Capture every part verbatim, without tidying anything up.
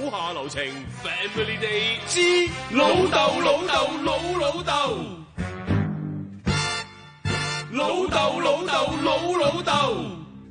手下留情 Family Day 之老豆老豆老老豆，老豆老豆老老豆。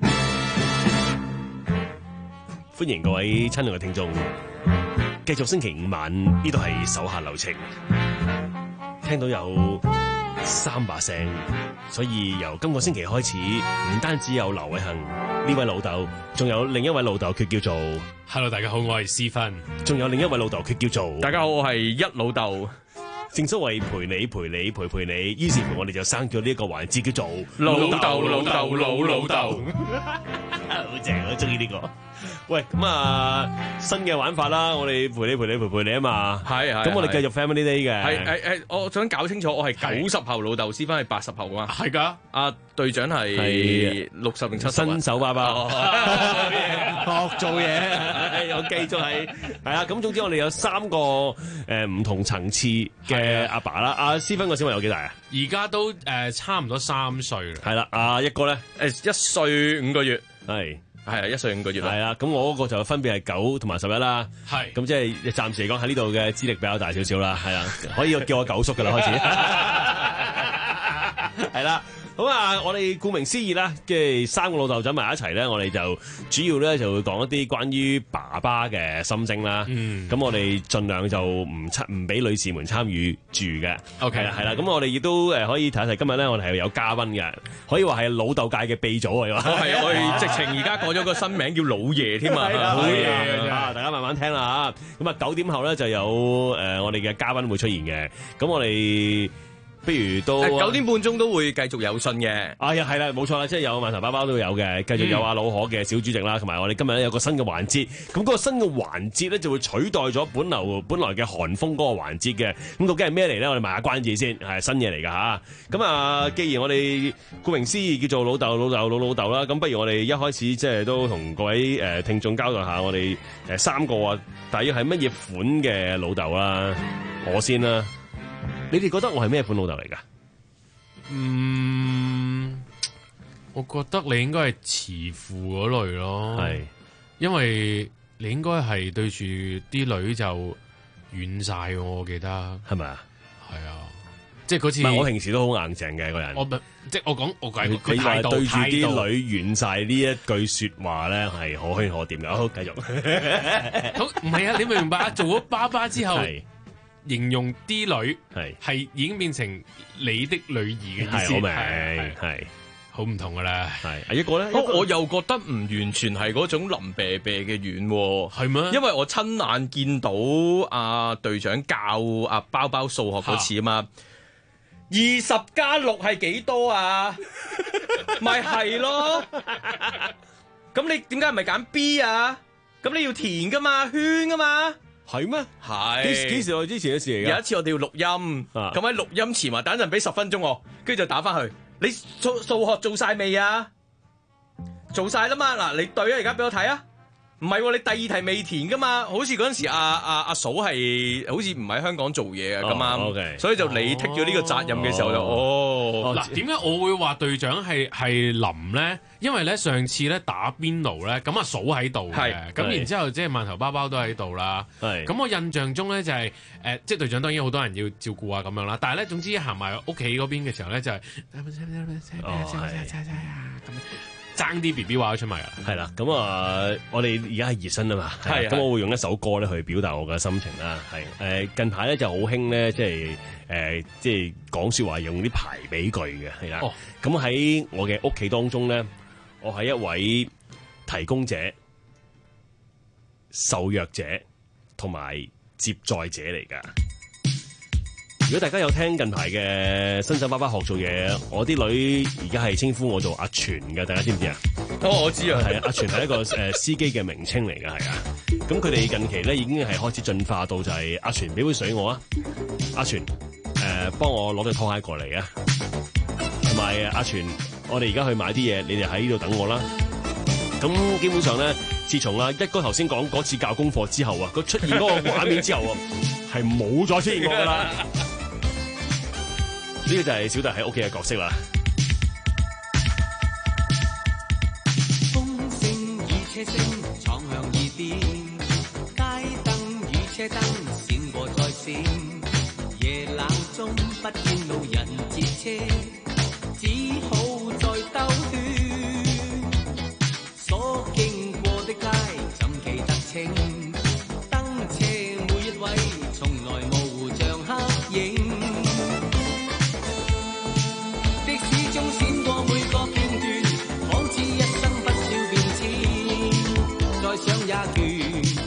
歡迎各位親愛嘅聽眾，繼續星期五晚呢度係手下留情，聽到有三把聲，所以由今個星期開始，唔單止有劉偉恒呢位老豆，仲有另一位老豆，佢叫做 Hello， 大家好，我係思芬， 仲有另一位老豆，佢叫做大家好，我係一老豆。 正所謂陪你陪你陪陪你，於是乎我哋就生咗呢一個環節叫做老豆老豆老老豆， 好正，我中意呢個。喂，咁啊新嘅玩法啦，我哋陪你陪你陪陪你啊嘛， 係係。 咁我哋繼續 Family Day 嘅， 係係係，我想搞清楚，我係九十後老豆，思芬係八十後啊嘛， 係噶， 阿隊長係六十定七十， 新手爸爸學做嘢， 我繼續係係啦。咁總之我哋有三個誒唔同層次嘅阿爸啦。阿思芬個小朋友幾大啊？ 而家都誒差唔多三歲啦。 係啦，阿一哥咧誒一歲五個月， 係。 係啊，一歲五個月啦。 係啦，咁我嗰個就分別係九同埋十一啦。 係， 咁即係暫時嚟講喺呢度嘅資歷比較大少少啦。係啦，可以叫我九叔噶啦，開始。係啦。咁啊，我哋顧名思義啦，即係三個老豆走埋一齊咧，我哋就主要咧就會講一啲關於爸爸嘅心聲啦。嗯，咁我哋盡量就唔參唔俾女士們參與住嘅。 OK， 係啦，係啦。咁我哋亦都誒可以睇一睇，今日咧我哋係有嘉賓嘅，可以話係老豆界嘅鼻祖嚟㗎。 我係我哋直情而家改咗個新名叫老爺添啊！ 好嘢啊！大家慢慢聽啦嚇。咁啊九點後咧就有誒我哋嘅嘉賓會出現嘅。咁我哋不如都九點半鐘都會繼續有信嘅。 哎呀，係啦，冇錯啦，即係有饅頭包包都有嘅，繼續有阿老可嘅小主席啦，同埋我哋今日咧有個新嘅環節。咁嗰個新嘅環節咧就會取代咗本流本來嘅韓風嗰個環節嘅。咁究竟係咩嚟咧？我哋賣下關子先，係新嘢嚟㗎嚇。咁啊，既然我哋顧名思義叫做老豆老豆老老豆啦，咁不如我哋一開始即係都同各位誒聽眾交代下，我哋誒三個啊，大約係乜嘢款嘅老豆啦？我先啦。你哋覺得我係咩款老豆嚟㗎？ 嗯，我覺得你應該係慈父嗰類咯，係，因為你應該係對住啲女就軟晒，我記得係咪啊？係啊，即係嗰次。唔係，我平時都好硬淨嘅個人。我即係我講我講佢態度，對住啲女軟晒呢一句說話咧，係可圈可點㗎。好，繼續。好，唔係啊，你明唔明白啊？做咗爸爸之後。形容啲女係係已經變成你的女兒嘅意思，係我明係好唔同噶啦。係一個咧， 我又覺得唔完全係嗰種腍啤啤嘅軟，係咩？因為我親眼見到阿隊長教阿包包數學嗰次啊嘛，二十加六係幾多啊？咪係咯。咁你點解唔係揀 B 啊？咁你要填噶嘛，圈噶嘛。 係咩？ 係幾幾時我之前嘅事嚟㗎？ 有一次我哋要錄音，咁喺錄音前話等陣俾十分鐘我，跟住就打翻去。你數數學做晒未啊？做晒啦嘛，嗱你對啊，而家俾我睇啊。唔係喎，你第二題未填噶嘛？好似嗰陣時阿阿阿嫂係好似唔喺香港做嘢啊咁啱，所以就你剔咗呢個責任嘅時候就哦。 嗱，點解我會話隊長係係林咧？因為咧上次咧打邊爐咧，咁阿嫂喺度嘅，咁然之後即係饅頭包包都喺度啦。咁我印象中咧就係誒，即係隊長當然好多人要照顧啊咁樣啦。但係咧總之行埋屋企嗰邊嘅時候咧就係咁。爭啲 B B 話咗出埋啊！ 係啦，咁啊，我哋而家係熱身啊嘛，係咁我會用一首歌咧去表達我嘅心情啦。係誒近排咧就好興咧，即係誒即係講説話用啲排比句嘅，係啦。咁喺我嘅屋企當中咧，我係一位提供者、受虐者同埋接載者嚟㗎。如果大家有聽近排嘅新手爸爸學做嘢，我啲女而家係稱呼我做阿全嘅，大家知唔知啊？ 哦，我知啊， 係啊，阿全係一個誒、呃、司機嘅名稱嚟㗎，係啊。咁佢哋近期咧已經係開始進化到就係阿全俾杯水我啊，阿全誒幫、呃、我攞對拖鞋過嚟啊，同埋阿全，我哋而家去買啲嘢，你哋喺呢度等我啦。咁基本上咧，自從阿一哥頭先講嗰次教功課之後啊，佢出現嗰個畫面之後啊，係冇再出現過㗎啦。呢個就係小弟喺屋企嘅角色啦。 風聲與車聲闖向耳邊，街燈車燈閃過再閃，夜冷中不見路人接車，只好再兜圈。所經過的街怎記得清？燈車每一位從來模糊像黑影。的士中閃過每個片段，仿似一生不少變遷。再想也倦。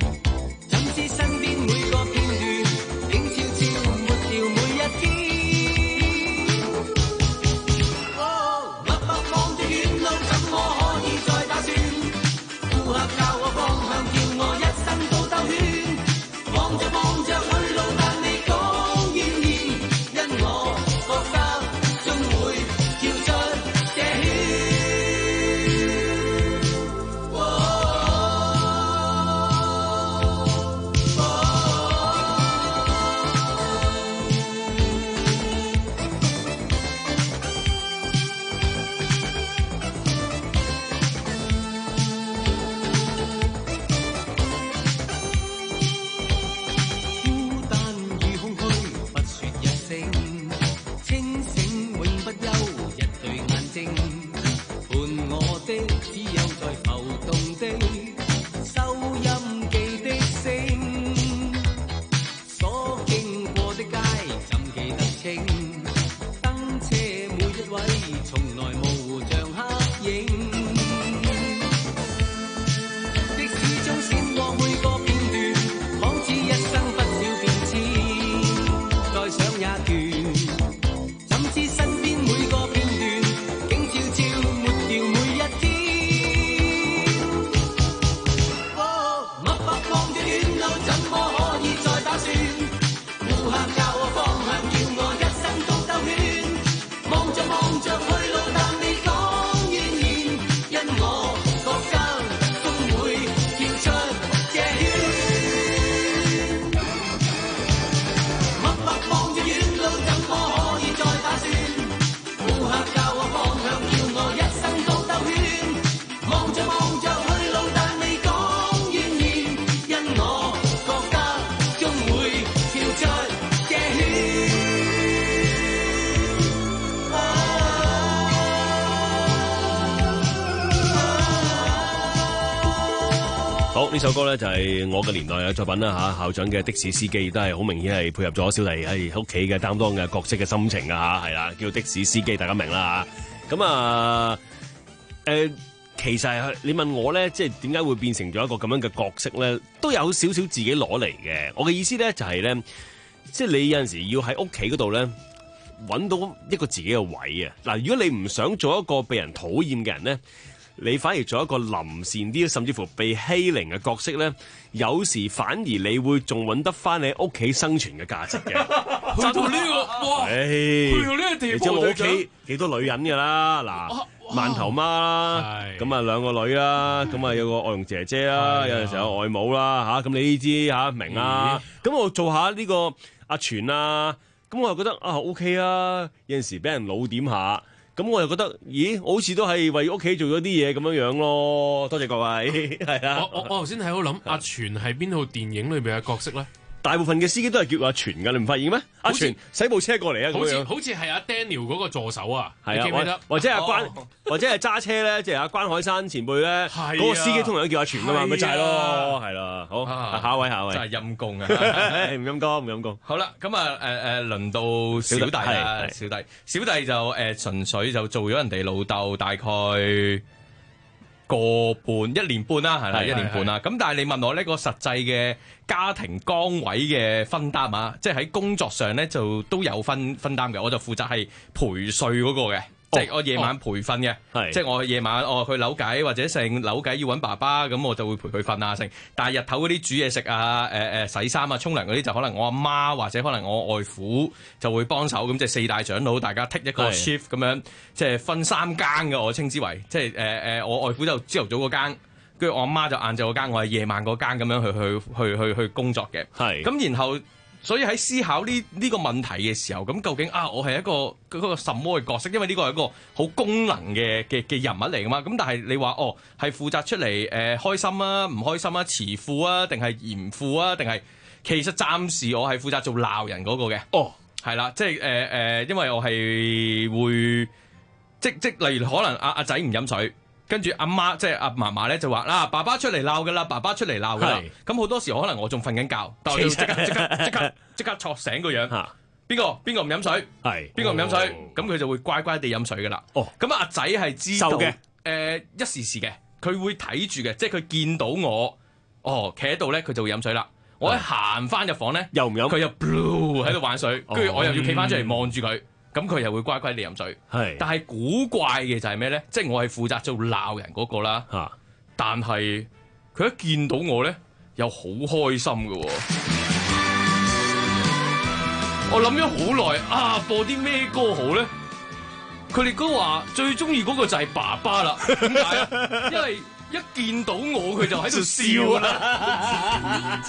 呢首歌咧就係我嘅年代嘅作品啦嚇，校長嘅的，的士司機都係好明顯係配合咗小弟喺屋企嘅擔當嘅角色嘅心情啊嚇，係啦，叫的士司機，大家明啦嚇。咁啊誒，其實你問我咧，即係點解會變成咗一個咁樣嘅角色咧，都有少少自己攞嚟嘅。我嘅意思咧就係咧，即係你有陣時要喺屋企嗰度咧揾到一個自己嘅位啊。嗱，如果你唔想做一個被人討厭嘅人咧，你反而做一個臨善啲，甚至乎被欺凌嘅角色咧，有時反而你會仲揾得翻你屋企生存嘅價值嘅。 去到呢個哇，去到呢個地步， 你知我屋企幾多女人㗎啦？嗱，饅頭媽啦，咁啊兩個女啦，咁啊有個外傭姐姐啦，有陣時有外母啦嚇，咁你呢知嚇明啊？咁我做下呢個阿全啊，咁我又覺得啊 OK 啊，有陣時俾人老點下。咁我又覺得，咦，我好似都係為屋企做咗啲嘢咁樣樣咯。多謝各位，係啊。 我我我頭先喺度諗，阿全係邊套電影裏邊嘅角色咧？ 大部分嘅司機都係叫阿全㗎，你唔發現咩？阿全駛部車過嚟啊， 好似好似係阿 Daniel 嗰個助手啊， 係啊， 你記唔記得？ 或者阿關，或者係揸車咧，即係阿關海山前輩咧，嗰個司機通常都叫阿全㗎嘛，咪就係咯，係啦。好，下一位，下一位， 真係陰公啊！ 唔陰公，唔陰公。 好啦，咁啊誒誒，輪到小弟啦，小弟，小弟就誒純粹就做咗人哋老豆，大概個半一年半啦，係啦，一年半啦。咁但係你問我呢個實際嘅家庭崗位嘅分擔啊，即係喺工作上咧就都有分分擔嘅。我就負責係陪睡嗰個嘅，即係我夜晚陪瞓嘅，即係我夜晚哦佢扭計或者成扭計要揾爸爸，咁我就會陪佢瞓啊成。但係日頭嗰啲煮嘢食啊、誒誒洗衫啊、沖涼嗰啲就可能我阿媽或者可能我外父就會幫手，咁即係四大長老大家 take 一個 shift 咁樣，即係分三更嘅，我稱之為即係誒誒我外父就朝頭早嗰更，跟住我阿媽就晏晝嗰更，我係夜晚嗰更咁樣去去去去去工作嘅。係咁然後。所以喺思考呢呢個問題嘅時候，咁究竟啊，我係一個嗰個什麼嘅角色？因為呢個係一個好功能嘅嘅嘅人物嚟噶嘛。咁但係你話哦，係負責出嚟誒、呃、開心啊、唔開心啊、慈父啊，定係嚴父啊，定係其實暫時我係負責做鬧人嗰個嘅。 哦， 係啦，即係誒誒，因為我係會即即例如可能阿阿仔唔飲水。跟住阿媽即係阿嫲嫲咧就話啦，爸爸出嚟鬧噶啦，爸爸出嚟鬧噶啦。咁好多時可能我仲瞓緊覺，但我要即刻即刻即刻即刻戳醒個樣。邊個邊個唔飲水？係邊個唔飲水？咁佢就會乖乖地飲水噶啦。哦，咁阿仔係知道嘅，誒一時時嘅，佢會睇住嘅，即係佢見到我，哦企喺度咧，佢就會飲水啦。我一行翻入房咧，又唔飲，佢又 blue 喺度玩水，跟住我又要企翻出嚟望住佢。咁佢又會乖乖地飲水，係。但係古怪嘅就係咩咧？即係我係負責做鬧人嗰個啦，嚇。但係佢一見到我咧，又好開心嘅喎。我諗咗好耐啊，播啲咩歌好咧？佢哋都話最中意嗰個就係爸爸啦。點解啊？因為一見到我佢就喺度笑啦。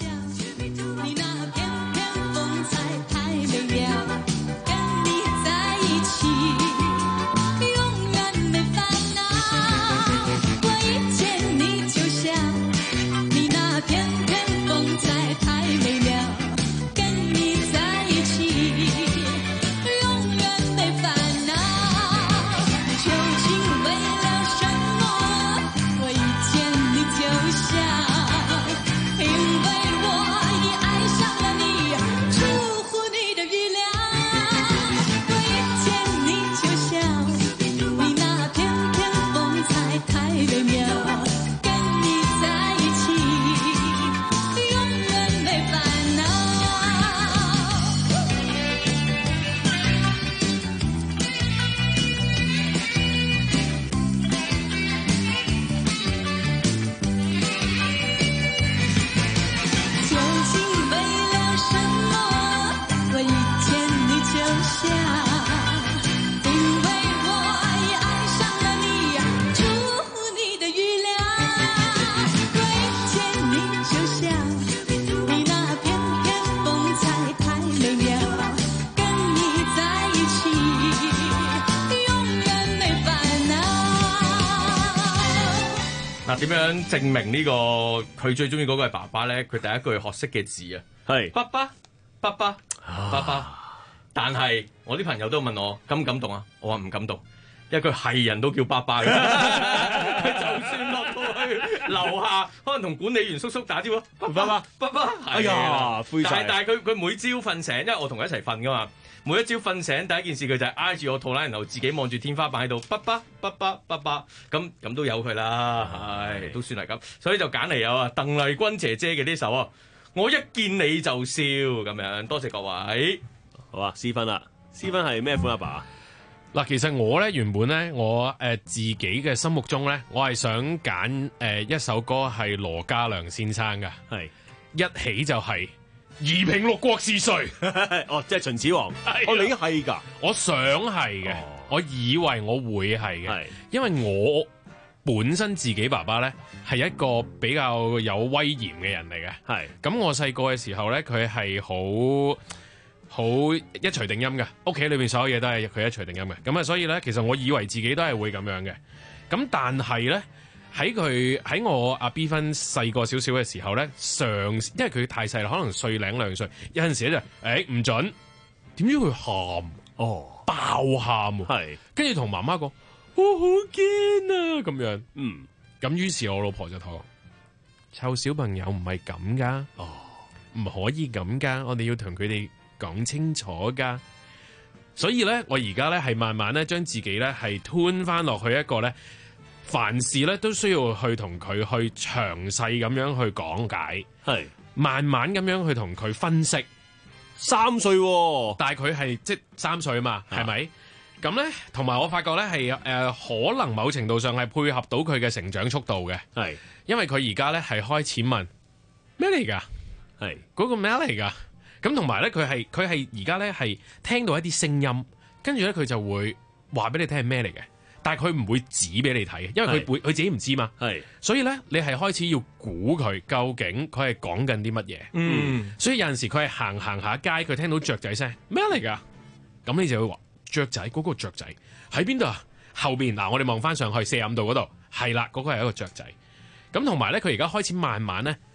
點樣證明呢個佢最中意嗰個係爸爸咧？佢第一句學識嘅字啊，係爸爸，爸爸，爸爸。但係我啲朋友都問我感唔感動啊？我話唔感動，因為佢係人都叫爸爸嘅。佢就算落到去樓下，可能同管理員叔叔打招呼，爸爸，爸爸。哎呀，灰晒。但係佢佢每朝瞓醒，因為我同佢一齊瞓噶嘛。每一朝瞓醒第一件事佢就係挨住我肚腩，然後自己望住天花板喺度，爸爸爸爸爸爸，咁咁都有佢啦，唉，都算係咁，所以就揀嚟有啊鄧麗君姐姐嘅呢首啊，我一見你就笑咁樣，多謝各位。 好啊，私分啦，私分係咩款阿爸？ 嗱，其實我咧原本咧，我誒、呃、自己嘅心目中咧，我係想揀誒、呃、一首歌係羅嘉良先生嘅，係一起就係、是。夷平六國是誰？ 哦，即係秦始皇。哦，你係㗎？ 我想係嘅，哦、我以為我會係嘅，因為我本身自己爸爸咧係一個比較有威嚴嘅人嚟嘅。係咁，我細個嘅時候咧，佢係好好一錘定音嘅，屋企裏邊所有嘢都係佢一錘定音嘅。咁啊，所以咧，其實我以為自己都係會咁樣嘅。咁但係咧。喺佢喺我阿 B 分細個少少嘅時候咧，上因為佢太細啦，可能歲零兩歲，有陣時咧就誒唔準，點知佢喊哦爆喊喎，係跟住同媽媽講我好驚啊咁樣，嗯，咁於是我老婆就同我湊小朋友唔係咁噶，哦唔可以咁噶，我哋要同佢哋講清楚噶，所以咧我而家咧係慢慢咧將自己咧係吞翻落去一個咧。凡事咧都需要去同佢去詳細咁樣去講解，係慢慢咁樣去同佢分析。三歲、哦，但係佢係即三歲啊嘛，係咪？咁咧，同埋我發覺咧係誒，可能某程度上係配合到佢嘅成長速度嘅，係因為佢而家咧係開始問咩嚟㗎？係嗰個咩嚟㗎？咁同埋咧，佢係佢係而家咧係聽到一啲聲音，跟住咧佢就會話俾你聽係咩嚟嘅。但係佢唔會指俾你睇，因為佢會佢自己唔知嘛。係，所以咧你係開始要估佢究竟佢係講緊啲乜嘢。嗯，所以有陣時佢係行行下街，佢聽到雀仔聲咩嚟㗎？咁你就會話雀仔嗰、嗰個雀仔喺邊度啊？後邊嗱，我哋望翻上去四十五度嗰度，係啦，嗰、嗰個係一個雀仔。咁同埋咧，佢而家開始慢慢咧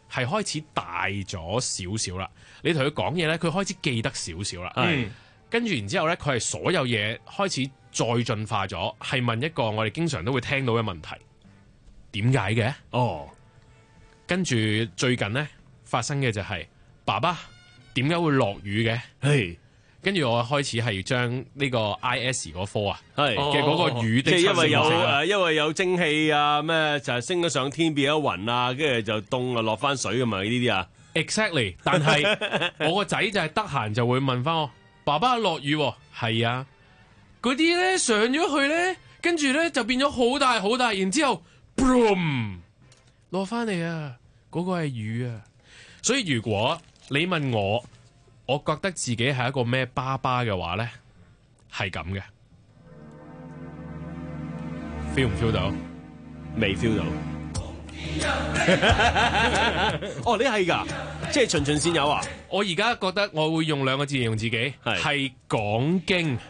係開始大咗少少啦。你同佢講嘢咧，佢開始記得少少啦。 係， 跟住然之後咧，佢係所有嘢開始再進化咗，係問一個我哋經常都會聽到嘅問題：點解嘅？ 哦， 跟住最近咧發生嘅就係、是、爸爸點解會落雨嘅？ 係。 跟住我開始係將呢個 I S 嗰科啊， 係嘅嗰個雨的即係因為有七星誒，因為有蒸汽啊，咩就係升咗上天變咗雲啊，跟住就凍啊落翻水㗎嘛，呢啲啊。 Exactly，但係我個仔就係得閒就會問翻我，爸爸落雨喎，係啊，嗰啲咧上咗去咧，跟住咧就變咗好大好大，然之後 boom 落翻嚟啊，嗰個係雨啊。所以如果你問我，我覺得自己係一個咩爸爸嘅話咧，係咁嘅 feel 唔 feel 到？ 未 feel 到。哦，你係㗎，即係循循善誘啊！ 我而家覺得我會用兩個字形容自己，係講經。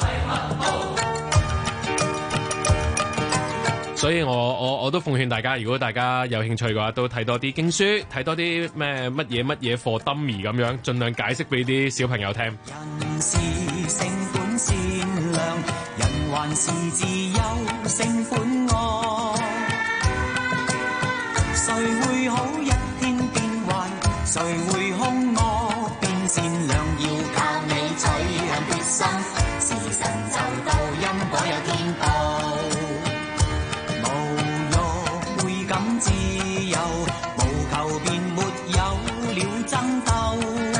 所以我我我都奉勸大家，如果大家有興趣嘅話，都睇多啲經書，睇多啲咩乜嘢乜嘢課 dummy 咁樣，盡量解釋俾啲小朋友聽。 人是性本善良，人還是自由性本惡。誰會好一天變壞？誰會兇惡變善良？要靠你取向決心，時辰就到，因果有天報。自由無求便沒有了爭鬥，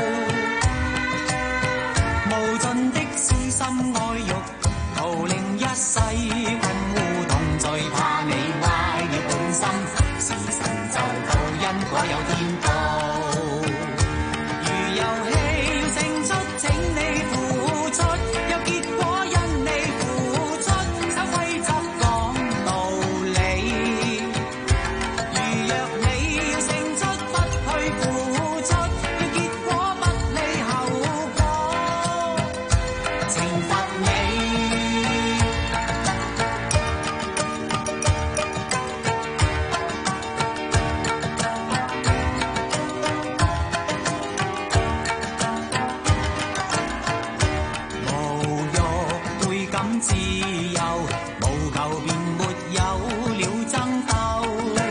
無盡的私心愛欲，徒令一世困污同罪，怕你壞了本心，時辰就到，因果有天報。如遊戲要勝出，請你付出，有結果因你付出，守規則講道理。自由無求便沒有了爭鬥，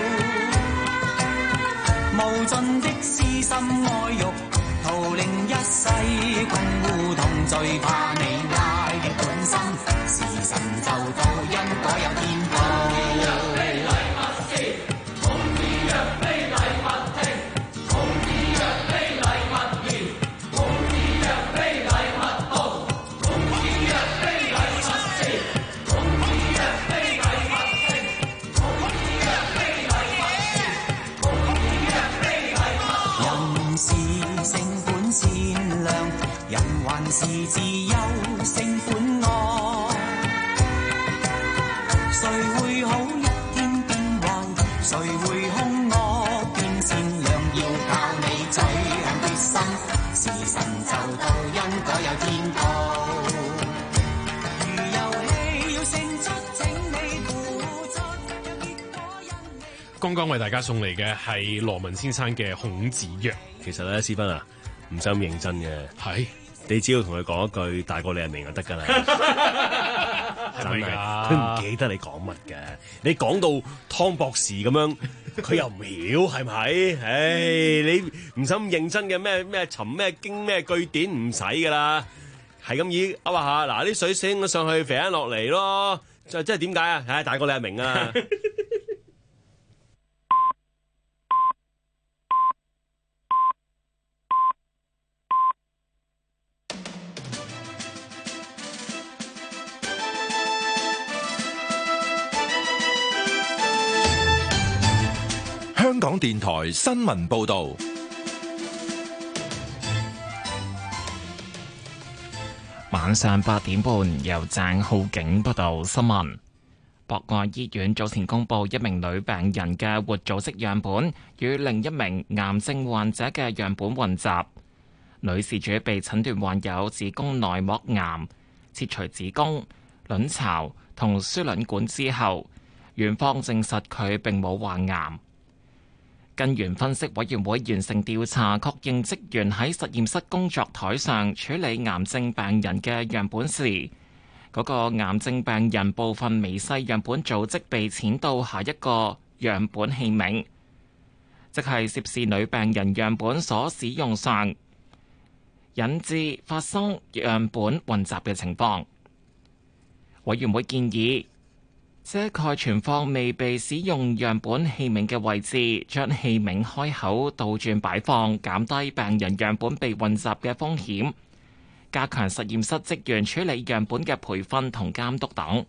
無盡的私心愛欲，徒令一世困污同罪，怕你壞了本心，時辰就到，因果有天報。還是自由性本惡，誰會好一天變壞？誰會兇惡變善良？要靠你取向決心，時辰就到，因果有天報。如遊戲要勝出，請你付出，有結果因你。 剛剛為大家送嚟嘅係羅文先生嘅《孔子曰》。 其實咧，思芬啊，唔使咁認真嘅。 係。 你只要同佢講一句大過你係明就得㗎啦， 係咪㗎？ 佢唔記得你講乜嘅，你講到湯博士咁樣，佢又唔曉係咪？唉，你唔使咁認真嘅咩咩尋咩經咩據典唔使㗎啦，係咁意噏下，嗱啲水升咗上去，肥翻落嚟咯，就即係點解啊？唉，大過你係明啊！ 香港電台新聞報道， 晚上八點半由鄭浩景報道新聞。博愛醫院早前公布一名女病人嘅活組織樣本與另一名癌症患者嘅樣本混雜，女事主被診斷患有子宮內膜癌，切除子宮、卵巢同輸卵管之後，院方證實佢並冇患癌。 根源分析委員會完成調查，確認職員喺實驗室工作台上處理癌症病人嘅樣本時，嗰個癌症病人部分微細樣本組織被濺到下一個樣本器皿，即係涉事女病人樣本所使用上，引致發生樣本混雜嘅情況。委員會建議遮蓋存放未被使用樣本器皿嘅位置，將器皿開口倒轉擺放，減低病人樣本被混雜嘅風險，加強實驗室職員處理樣本嘅培訓同監督等。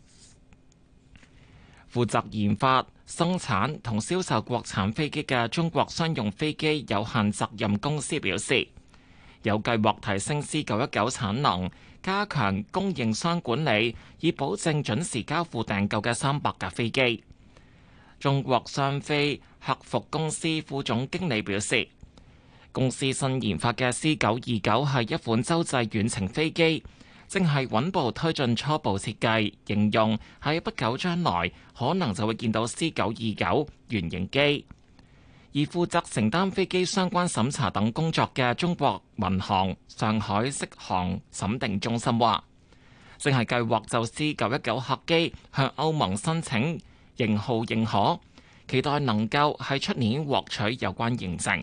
負責研發、生產同銷售國產飛機嘅中國商用飛機有限責任公司表示，有計劃提升 C 九一九產能，加強供應商管理，以保證準時交付訂購嘅三百架飛機。中國商飛客服公司副總經理表示，公司新研發嘅 C 九二九係一款洲際遠程飛機，正係穩步推進初步設計，形容喺不久將來可能就會見到 C 九二九原型機。而負責承擔飛機相關審查等工作嘅中國民航上海適航審定中心話，正係計劃就 C 九一九客機向歐盟申請型號認可，期待能夠喺出年獲取有關認證。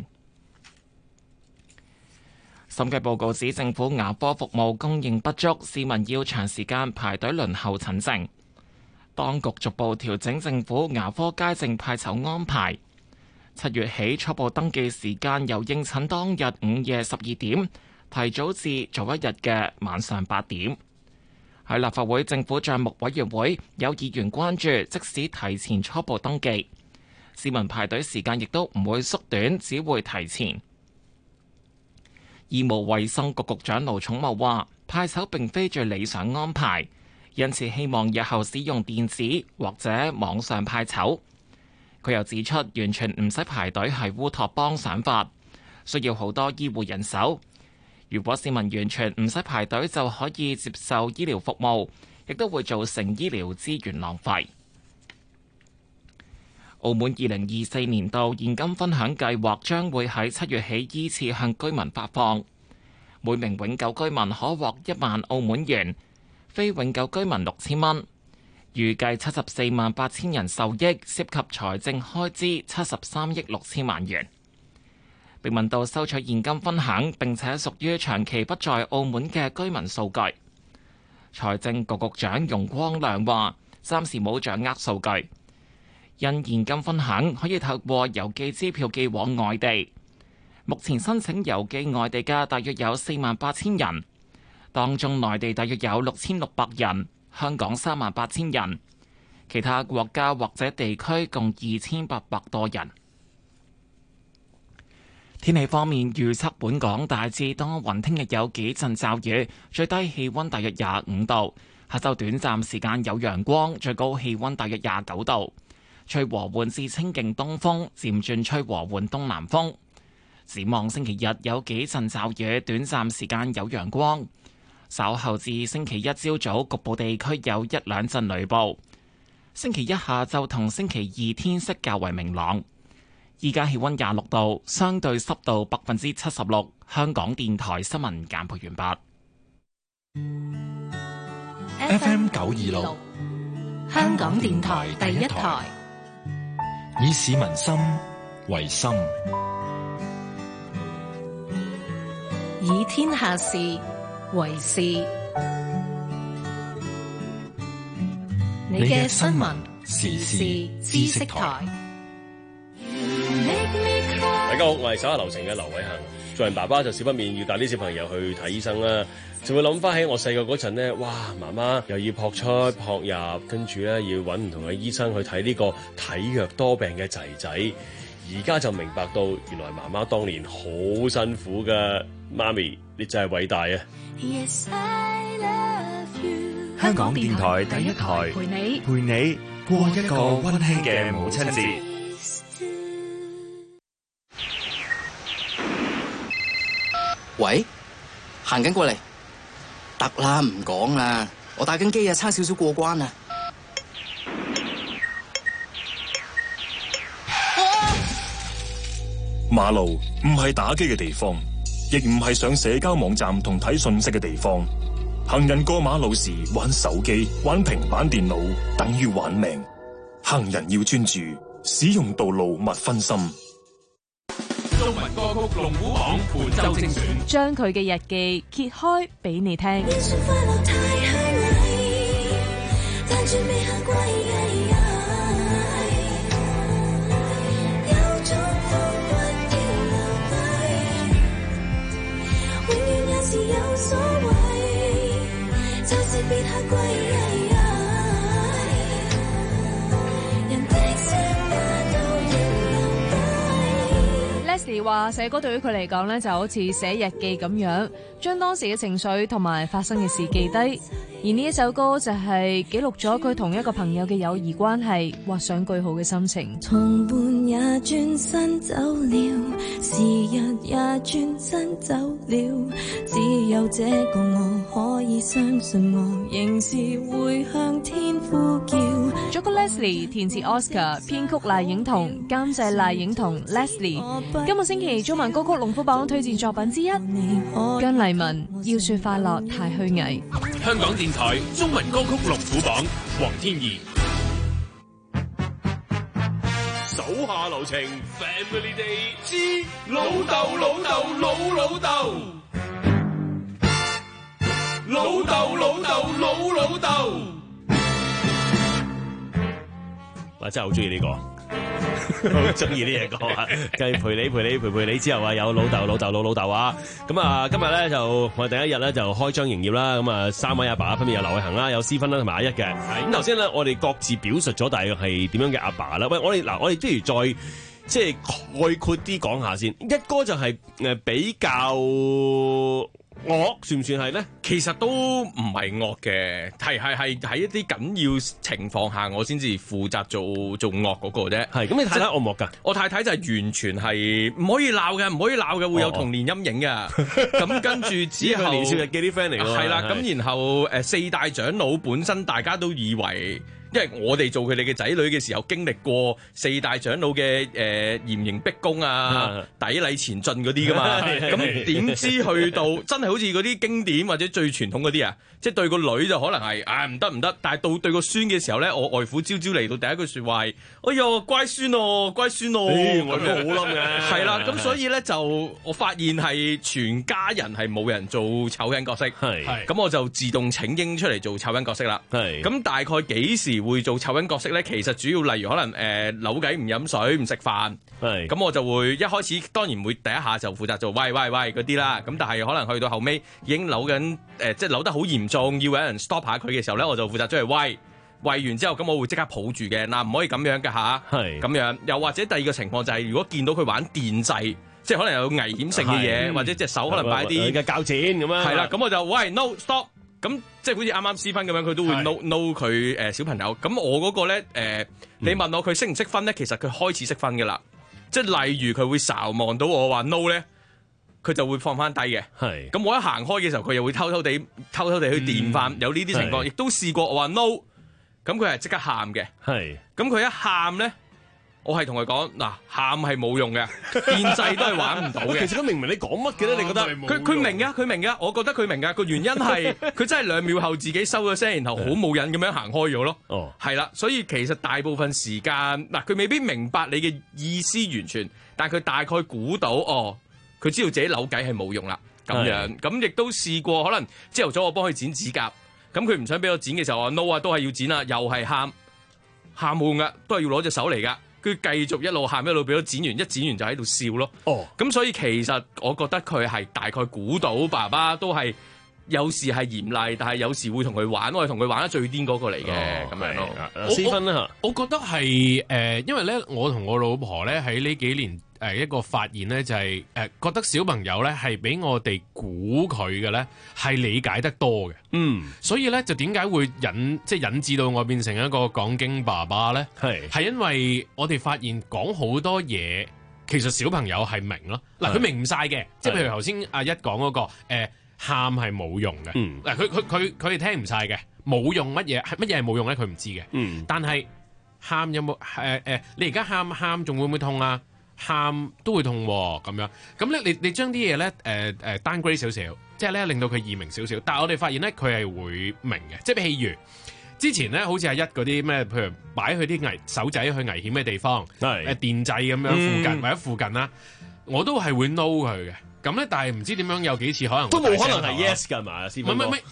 審計報告指政府牙科服務供應不足，市民要長時間排隊輪候診症。當局逐步調整政府牙科街症派籌安排。七月起，初步登記時間由應診當日午夜十二點提早至早一日嘅晚上八點。喺立法會政府帳目委員會，有議員關注，即使提前初步登記，市民排隊時間亦都唔會縮短，只會提前。醫務衛生局局長盧寵茂話：派籌並非最理想安排，因此希望日後使用電子或者網上派籌。佢又指出，完全唔使排隊係烏托邦想法，需要好多醫護人手。如果市民完全唔使排隊就可以接受醫療服務，亦都會造成醫療資源浪費。澳門二零二四年度現金分享計劃將會喺七月起依次向居民發放，每名永久居民可獲一萬澳門元，非永久居民六千蚊。預計七十四萬八千人受益，涉及財政開支七十三億六千萬元。被問到收取現金分享並且屬於長期不在澳門嘅居民數據，財政局局長容光亮話：暫時冇掌握數據，因現金分享可以透過郵寄支票寄往外地。目前申請郵寄外地嘅大約有四萬八千人，當中內地大約有六千六百人。香港三萬八千人，其他國家或者地區共二千八百多人。天氣方面預測，本港大致多雲，聽日有幾陣驟雨，最低氣溫大約廿五度。下晝短暫時間有陽光，最高氣溫大約廿九度。吹和緩至清勁東風，漸轉吹和緩東南風。展望星期日有幾陣驟雨，短暫時間有陽光。稍後至星期一朝早，局部地區有一兩陣雷暴。星期一下晝同星期二天色較為明朗。依家氣溫廿六度，相對濕度百分之七十六。香港電台新聞簡報完畢。F M 九二六， 香港電台第一台， 以市民心為心， 以天下事為事。你嘅新聞時事知識台。 大家好，我係手下留情嘅劉偉恒。做人爸爸就少不免要帶啲小朋友去睇醫生啦，就會諗翻起我細個嗰陣呢，哇，媽媽又要撲出撲入，跟住咧要揾唔同嘅醫生去睇呢個體弱多病嘅仔仔。而家就明白到，原來媽媽當年好辛苦噶。媽咪，你真係偉大啊！ Yes, I love you. 香港電台第一台陪你陪你過一個溫馨嘅母親節。 喂，行緊過嚟，得啦，唔講啦，我打緊機啊，差少少過關啊！ 馬路唔係打機嘅地方，亦唔係上社交網站同睇信息嘅地方。行人過馬路時玩手機、玩平板電腦，等於玩命。行人要專注，使用道路勿分心。 中文歌曲龍虎榜本周精選， 將佢嘅日記揭開俾你聽。Leslie 話寫歌對於佢嚟講咧就好似寫日記咁樣，將當時嘅情緒同埋發生嘅事記低。而呢一首歌就係記錄咗佢同一個朋友嘅友誼關係，畫上句號嘅心情。 同伴也轉身走了，時日也轉身走了，只有這個我可以相信我，仍是會向天呼叫。 作曲 Leslie， 填詞 Oscar， 編曲賴影彤，監製賴影彤 Leslie。今個星期中文歌曲龍虎榜推薦作品之一，姜麗文要說快樂太虛偽。 香港電台中文歌曲龍虎榜，黃天怡。 手下留情 ，Family Day 之老豆老豆老老豆，老豆老豆老老豆。 我真係好中意呢個。好中意呢隻歌啊！繼陪你陪你陪陪你之後啊，有老豆老豆老老豆啊！咁啊，今日咧就我哋第一日咧就開張營業啦。咁啊，三位阿爸分別有劉偉恒啦、有思芬啦同埋阿一嘅。咁頭先咧，我哋各自表述咗大約係點樣嘅阿爸啦。喂，我哋嗱，我哋不如再即係概括啲講下先。一哥就係誒比較惡，算唔算係咧？ 其實都唔係惡嘅，係係係喺一啲緊要情況下，我先至負責做做惡嗰個啫。 係咁，你太太惡唔惡㗎？ 我太太就係完全係唔可以鬧嘅，唔可以鬧嘅，會有童年陰影嘅。咁跟住之後， 年少日記啲 friend 嚟㗎。 係啦，咁然後誒四大長老本身大家都以為。因為我哋做佢哋嘅仔女嘅時候，經歷過四大長老嘅誒嚴刑逼供啊、砥礪前進嗰啲噶嘛，咁點知去到真係好似嗰啲經典或者最傳統嗰啲啊，即係對個女就可能係啊唔得唔得，但係到對個孫嘅時候咧，我外父朝朝嚟到第一句説話係：哎呀乖孫哦，乖孫哦， 我都好冧嘅。 係啦，咁所以咧就我發現係全家人係冇人做醜人角色，係咁我就自動請纓出嚟做醜人角色啦。係咁大概幾時會做醜人角色咧？其實主要例如可能誒、呃、扭計唔飲水唔食飯，係咁我就會一開始當然會第一下就負責做喂喂喂嗰啲啦。咁但係可能去到後尾已經扭緊誒、呃，即係扭得好嚴重，要有人 stop 下佢嘅時候咧，我就負責出嚟喂喂完之後，咁我會即刻抱住嘅嗱，唔可以咁樣㗎吓，係咁樣。又或者第二個情況就係、是、如果見到佢玩電掣，即係可能有危險性嘅嘢，或者隻手可能擺啲嘅鉸剪咁樣， 係啦，咁我就喂 no stop。咁即係好似啱啱私分咁樣，佢都會 no no 佢誒小朋友。咁我嗰個咧誒、呃，你問我佢識唔識分咧？其實佢開始識分㗎啦。即係例如佢會睄望到我話 no 咧，佢就會放翻低嘅。係。咁我一行開嘅時候，佢又會偷偷地偷偷地去電翻。嗯、有呢啲情況，亦都試過我話 no，咁佢係即刻喊嘅。係。咁佢一喊咧。我係同佢講嗱，喊係冇用嘅，電掣都係玩唔到嘅。 其實佢明唔明你講乜嘅咧？你覺得？ 佢佢明㗎，佢明㗎。我覺得佢明㗎。個原因係佢真係兩秒後自己收咗聲，然後好冇癮咁樣行開咗咯。哦，係啦。所以其實大部分時間嗱，佢未必明白你嘅意思完全，但係佢大概估到哦，佢知道自己扭計係冇用啦。咁樣咁亦都試過，可能朝頭早我幫佢剪指甲，咁佢唔想俾我剪嘅時候，我話 no 啊，都係要剪啊，又係喊喊冇用㗎，都係要攞隻手嚟㗎。佢繼續一路喊一路俾我剪完，一剪完就喺度笑咯。哦，咁所以其實我覺得佢係大概估到爸爸都係有時係嚴厲，但係有時會同佢玩，我係同佢玩得最癲嗰個嚟嘅咁樣咯。 私分啦， 我覺得係誒、呃，因為咧我同我老婆咧喺呢幾年誒、呃、一個發現咧就係、是、誒、呃、覺得小朋友咧係比我哋估佢嘅咧係理解得多嘅。嗯，所以咧就點解會引即係引致到我變成一個講經爸爸咧？係係因為我哋發現講好多嘢，其實小朋友係明咯。嗱，佢明唔晒嘅，即係譬如頭先阿一講嗰、那個誒喊係冇用嘅。嗯，嗱佢佢佢佢哋聽唔晒嘅，冇用乜嘢係乜嘢係冇用咧？佢唔知嘅。嗯，但係喊有冇誒誒？你而家喊喊仲會唔會痛啊？ 喊都會痛喎咁樣。咁咧你你將啲嘢咧誒誒 downgrade 少少，即係咧令到佢易明少少。但係我哋發現咧佢係會明嘅，即係譬如之前咧好似係一嗰啲咩，譬如擺佢啲危手仔去危險嘅地方，誒電掣咁樣附近、嗯、或者附近啦，我都係會 no 佢嘅。咁咧，但係唔知點樣有幾次可能都冇可能係 yes 㗎嘛，師傅。 唔係唔係，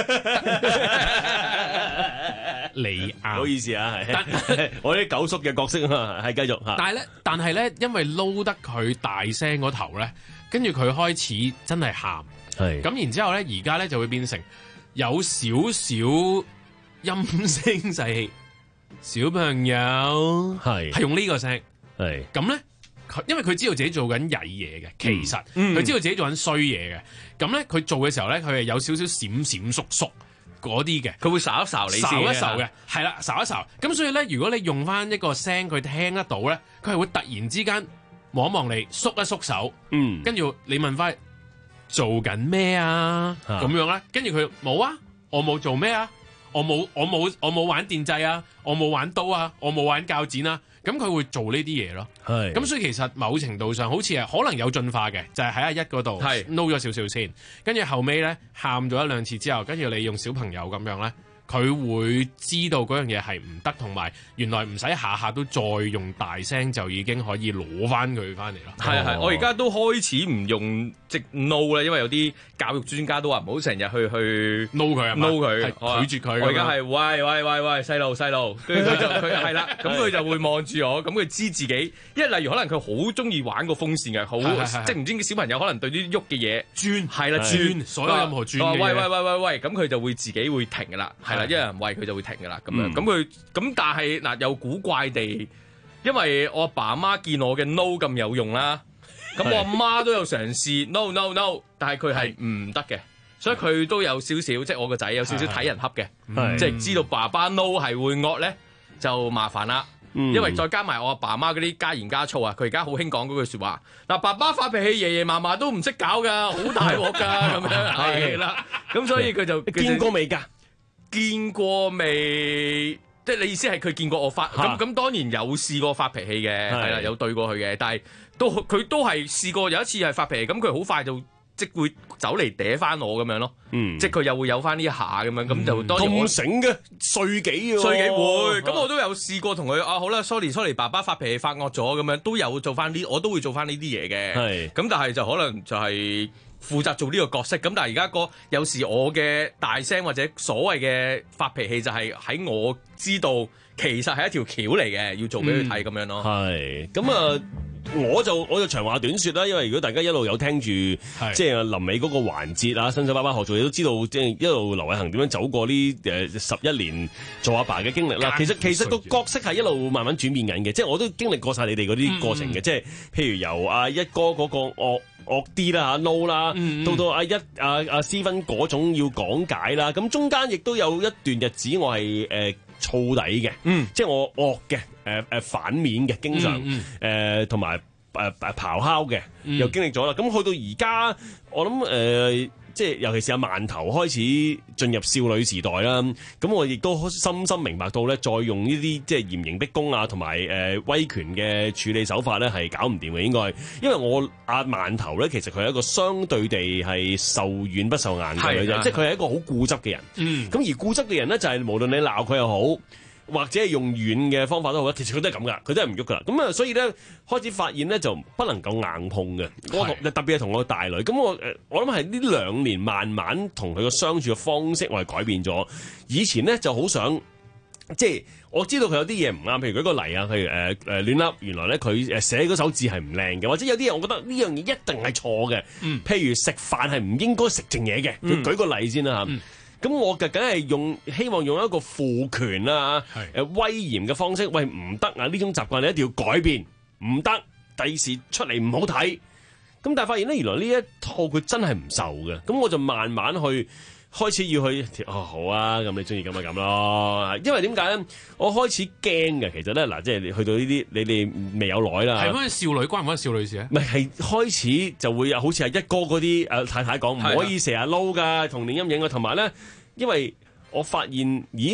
你啱。唔好意思啊，係我啲九叔嘅角色啊，係繼續嚇。 但係咧，但係咧，因為撈得佢大聲嗰頭咧，跟住佢開始真係喊。係。咁然之後咧，而家咧就會變成有少少陰聲細，小朋友係係用呢個聲。係。咁咧。因為佢知道自己做緊曳嘢嘅，其實佢、嗯、知道自己做緊衰嘢嘅，咁咧佢做嘅時候咧，佢係有少少閃閃縮縮嗰啲嘅， 佢會睄一睄你， 睄一睄嘅，係啦，睄一睄。咁所以咧，如果你用翻一個聲，佢聽得到咧，佢係會突然之間望一望你，縮一縮手，嗯，跟住你問翻做緊咩啊？咁、啊、樣咧，跟住佢冇啊，我冇做咩啊，我冇我冇我冇玩電掣啊，我冇玩刀啊，我冇玩鉸剪啊。咁佢會做呢啲嘢咯，咁所以其實某程度上好似係可能有進化嘅，就係喺阿一嗰度 no 咗少少先，跟住後尾咧喊咗一兩次之後，跟住你用小朋友咁樣咧，佢會知道嗰樣嘢係唔得，同埋原來唔使下下都再用大聲就已經可以攞翻佢翻嚟咯。 係係，我而家都開始唔用即 no 啦，因為有啲教育專家都話唔好成日去去 no 佢啊 no 佢拒絕佢。 我而家係喂喂喂喂細路細路，跟住佢就佢係啦，咁佢就會望住我，咁佢知自己，因為例如可能佢好中意玩個風扇嘅，好即唔知小朋友可能對啲喐嘅嘢轉係啦轉，所有任何轉嘅嘢。喂喂喂喂喂，咁佢就會自己會停噶啦，係啦，有人喂佢就會停噶啦，咁樣咁佢咁但係嗱又古怪地，因為我阿爸阿媽見我嘅 no 咁有用啦。咁我阿媽都有嘗試 no no no， 但係佢係唔得嘅，所以佢都有少少，即係我個仔有少少睇人恰嘅，即係知道爸爸 no 係會惡咧，就麻煩啦。嗯、因為再加埋我阿爸阿媽嗰啲加鹽加醋啊，佢而家好興講嗰句説話，嗱爸爸發脾氣，爺爺嫲嫲都唔識搞㗎，好大鑊㗎咁樣，係啦。咁所以佢就見過未㗎？ 見過未？即係你意思係佢見過我發咁咁，當然有試過發脾氣嘅，係啦，有對過佢嘅，但係都佢都係試過有一次係發脾氣，咁佢好快就即會走嚟嗲翻我咁樣咯，嗯，即係佢又會有翻呢一下咁樣，咁、嗯、就當然咁醒嘅歲幾喎， 歲幾會，咁、啊、我都有試過同佢啊，好啦 ，sorry sorry， 爸爸發脾氣發惡咗咁樣，都有做翻呢，我都會做翻呢啲嘢嘅，係，咁但係就可能就係負責做呢個角色，咁但係而家個有時我嘅大聲或者所謂嘅發脾氣就係喺我知道其實係一條橋嚟嘅，要做俾佢睇咁樣咯。 係，咁啊，我就我就長話短説啦，因為如果大家一路有聽住即係臨尾嗰個環節啊，新手爸爸學做嘢都知道，即係一路劉偉恒點樣走過呢誒十一年做阿爸嘅經歷啦。其實其實個角色係一路慢慢轉變緊嘅，即係我都經歷過晒你哋嗰啲過程嘅，嗯、即係譬如由阿一哥嗰個惡惡啲啦嚇 no 啦，到到阿一阿阿斯芬嗰種要講解啦，咁中間亦都有一段日子我係誒。呃燥底嘅，嗯，即係我惡嘅，誒、呃、誒反面嘅，經常誒同埋誒誒咆哮嘅，嗯、又經歷咗啦。咁去到而家，我諗誒、呃，即係尤其是阿饅頭開始進入少女時代啦。咁我亦都深深明白到咧，再用呢啲即係嚴刑逼供啊，同埋誒威權嘅處理手法咧，係搞唔掂嘅。應該，因為我阿饅頭咧，其實佢係一個相對地係受軟不受硬嘅女仔，即係佢係一個好固執嘅人。嗯，咁而固執嘅人咧，就係、是、無論你鬧佢又好，或者係用軟嘅方法都好，其實佢都係咁噶，佢都係唔喐噶啦。咁啊，所以咧開始發現咧就不能夠硬碰嘅。我同特別係同我大女，咁我誒我諗係呢兩年慢慢同佢個相處嘅方式，我係改變咗。以前咧就好想，即係我知道佢有啲嘢唔啱，譬如舉個例啊，譬如誒誒亂噏，原來咧佢誒寫嗰手字係唔靚嘅，或者有啲嘢我覺得呢樣嘢一定係錯嘅。嗯，譬如食飯係唔應該食剩嘢嘅。嗯，舉個例先啦嚇。嗯咁我嘅梗係用希望用一個父權啊，誒威嚴嘅方式，喂唔得啊！呢種習慣你一定要改變，唔得，第時出嚟唔好睇。咁但係發現咧，原來呢一套佢真係唔受嘅。咁我就慢慢去開始要去，哦好啊，咁你中意咁咪咁咯。因為點解咧？我開始驚嘅，其實咧嗱，即係你去到呢啲，你哋未有耐啦。係嗰啲少女關唔關少女事咧？唔係，係開始就會有好似係一哥嗰啲誒太太講，唔可以成日撈㗎，童年陰影啊，同埋咧。因為我發現，咦，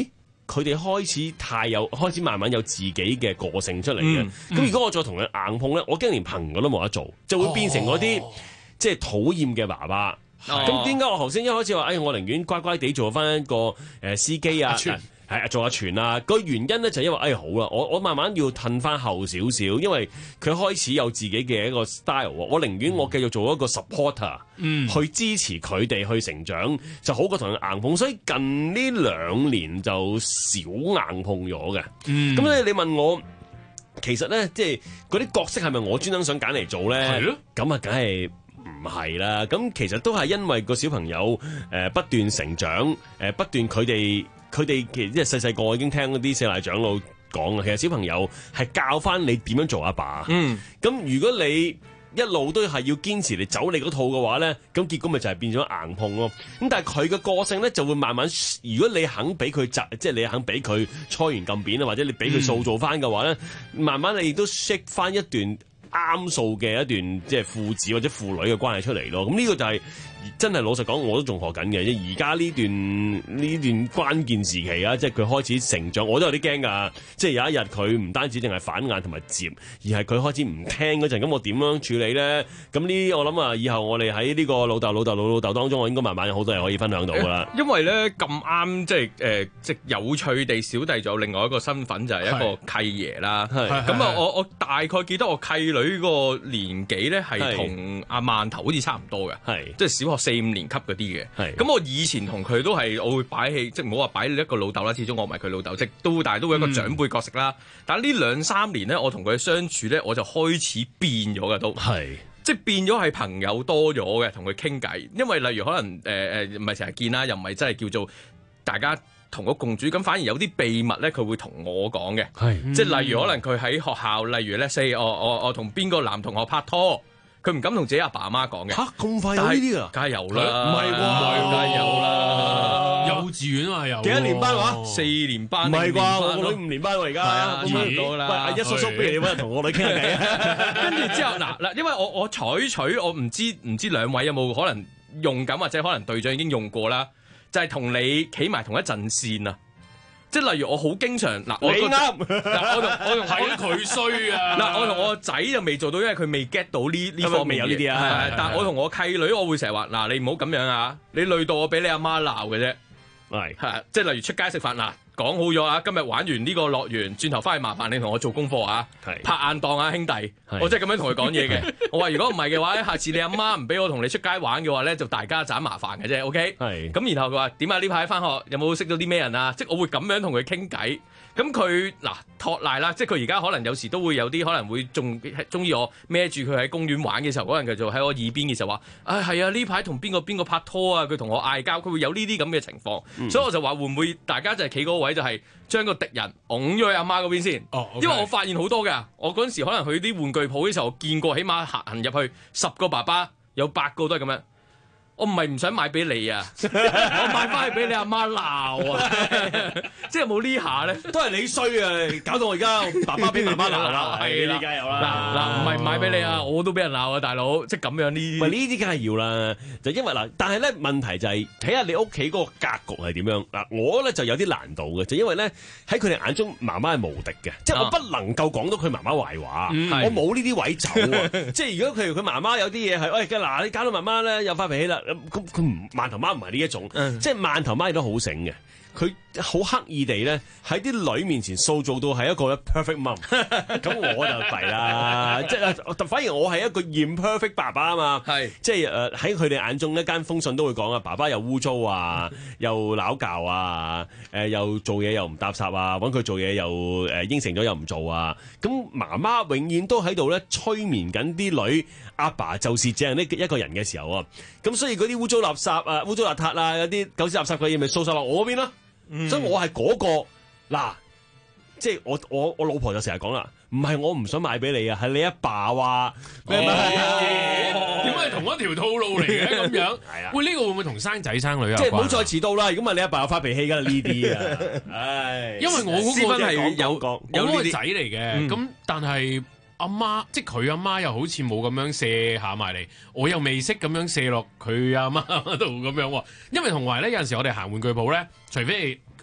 佢哋開始太有，開始慢慢有自己嘅個性出嚟嘅。咁、嗯、如果我再同佢硬碰咧，我驚連朋友都冇得做，就會變成嗰啲、哦、即係討厭嘅爸爸。咁點解我頭先一開始話，哎，我寧願乖乖地做翻一個誒司機啊？係啊，做下傳啊！個原因咧就係因為，哎好啦，我我慢慢要褪翻後少少，因為佢開始有自己嘅一個 style。我寧願我繼續做一個 supporter，嗯，去支持佢哋去成長，就好過同佢硬碰。所以近呢兩年就少硬碰咗嘅。嗯，咁咧你問我，其實咧即係嗰啲角色係咪我專登想揀嚟做咧？係咯，咁啊，梗係唔係啦。咁其實都係因為個小朋友誒不斷成長，誒不斷佢哋。佢哋其實即係細細個已經聽嗰啲四大長老講啊，其實小朋友係教翻你點樣做阿爸。嗯，咁如果你一路都係要堅持你走你嗰套嘅話咧，咁結果咪就係變咗硬碰咯。咁但係佢嘅個性咧就會慢慢，如果你肯俾佢摘，即係你肯俾佢搓圓撳扁啊，或者你俾佢塑造翻嘅話咧，嗯、慢慢你亦都識翻一段啱數嘅一段即係父子或者父女嘅關係出嚟咯。咁呢個就係、是。真係老實講，我都仲學緊嘅。而家呢段呢段關鍵時期啊，即係佢開始成長，我都有啲驚㗎。即係有一日佢唔單止淨係反眼同埋接，而係佢開始唔聽嗰陣，咁我點樣處理咧？咁呢，我諗啊，以後我哋喺呢個老豆老豆老老豆當中，我應該慢慢有好多嘢可以分享到㗎啦。 因為咧咁啱，即係誒、呃，即係有趣地，小弟仲有另外一個身份就係一個契爺啦。咁啊，我我大概記得我契女個年紀咧係同阿饅頭好似差唔多嘅，即係小學四五年級嗰啲嘅，咁我以前同佢都係，我會擺戲，即係唔好話擺一個老豆啦，始終我唔係佢老豆，即都但係都會一個長輩角色啦。嗯、但係呢兩三年咧，我同佢相處咧，我就開始變咗嘅都，係即係變咗係朋友多咗嘅，同佢傾偈。因為例如可能誒誒唔係成日見啦，又唔係真係叫做大家同屋共處，咁反而有啲秘密咧，佢會同我講嘅，係即係例如可能佢喺學校，例如咧 say 我我我同邊個男同學拍拖。佢唔敢同自己阿爸阿媽講嘅。嚇咁快有呢啲啊？梗係有啦，唔係喎，梗係有啦。幼稚園啊有。幾多年班話？四年班。唔係啩？我個女五年班喎而家。係啊，差唔多啦。喂，阿一叔叔，不如你揾日同我女傾下偈啊。跟住之後嗱嗱，因為我我採取我唔知唔知兩位有冇可能用緊，或者可能隊長已經用過啦，就係同你企埋同一陣線啊。即係例如我好經常嗱，我啱嗱，我同我同睇佢衰啊嗱，我同我個仔就未做到，因為佢未 get 到呢呢方面有呢啲啊。但係我同我契女，我會成日話嗱，你唔好咁樣啊，你累到我俾你阿媽鬧嘅啫。係係，即係例如出街食飯嗱，講好咗啊，今日玩完呢個樂園，轉頭翻去麻煩你同我做功課啊，拍硬檔啊兄弟，我即係咁樣同佢講嘢嘅。我話如果唔係嘅話，下次你阿媽唔俾我同你出街玩嘅話咧，就大家盞麻煩嘅啫。OK，係咁，然後佢話點啊？呢排翻學有冇識到啲咩人啊？即係我會咁樣同佢傾偈。咁佢嗱托賴啦，即係佢而家可能有時都會有啲可能會仲中意我孭住佢喺公園玩嘅時候，可能佢就喺我耳邊嘅時候話：啊係啊，呢排同邊個邊個拍拖啊？佢同我嗌交，佢會有呢啲咁嘅情況。嗯、所以我就話會唔會大家就係企嗰個位就係將個敵人拱咗去阿媽嗰邊先？哦 okay、因為我發現好多㗎，我嗰陣時可能去啲玩具鋪嘅時候，我見過起碼行入去十個爸爸有八個都係咁樣。我唔係唔想買俾你啊，我買翻去俾你阿媽鬧啊，即係冇呢下咧，都係你衰啊，搞到我而家爸爸俾媽媽鬧啦，係啦，梗係有啦，嗱嗱唔係買俾你啊，我都俾人鬧啊，大佬，即係咁樣呢啲，喂呢啲梗係要啦，就因為嗱，但係咧問題就係睇下你屋企嗰個格局係點樣嗱，我咧就有啲難度嘅，就因為咧喺佢哋眼中媽媽係無敵嘅，即係我不能夠講到佢媽媽壞話，嗯、我冇呢啲位走啊，即係如果佢佢媽媽有啲嘢係，喂嗱你搞到媽媽咧又發脾氣啦。咁佢唔饅頭媽唔係呢一種，嗯、即係饅頭媽亦都好醒嘅。佢好刻意地咧喺啲女面前塑造到係一個 perfect mom，咁我就弊啦。即係反而我係一個 imperfect 爸爸啊嘛。係即係誒喺佢哋眼中一間封信都會講啊，爸爸又污糟啊，又鬧教啊，誒、呃、又做嘢又唔搭霎啊，揾佢做嘢又誒應承咗又唔做啊。咁媽媽永遠都喺度咧催眠緊啲女，阿爸，爸就是這樣呢一個人嘅時候啊。咁所以嗰啲污糟垃圾啊、污糟邋遢啊、有啲狗屎垃圾嘅嘢，咪掃晒落我嗰邊咯。嗯、所以我係嗰、嗰個嗱，即係我我我老婆就成日講啦，唔係我唔想買俾你啊，係你阿爸話咩咩？點解係同一條套路嚟嘅咁樣？係啊，喂，呢、呢個會唔會同生仔生女啊？即係唔好再遲到啦！如果唔係你阿爸又發脾氣㗎啦呢啲啊！唉，因為我嗰個係有有呢個仔嚟嘅，咁、嗯、但係阿媽即係佢阿媽又好似冇咁樣射下埋嚟，我又未識咁樣射落佢阿媽度咁樣喎。因為同埋咧有陣時我哋行玩具鋪咧，除非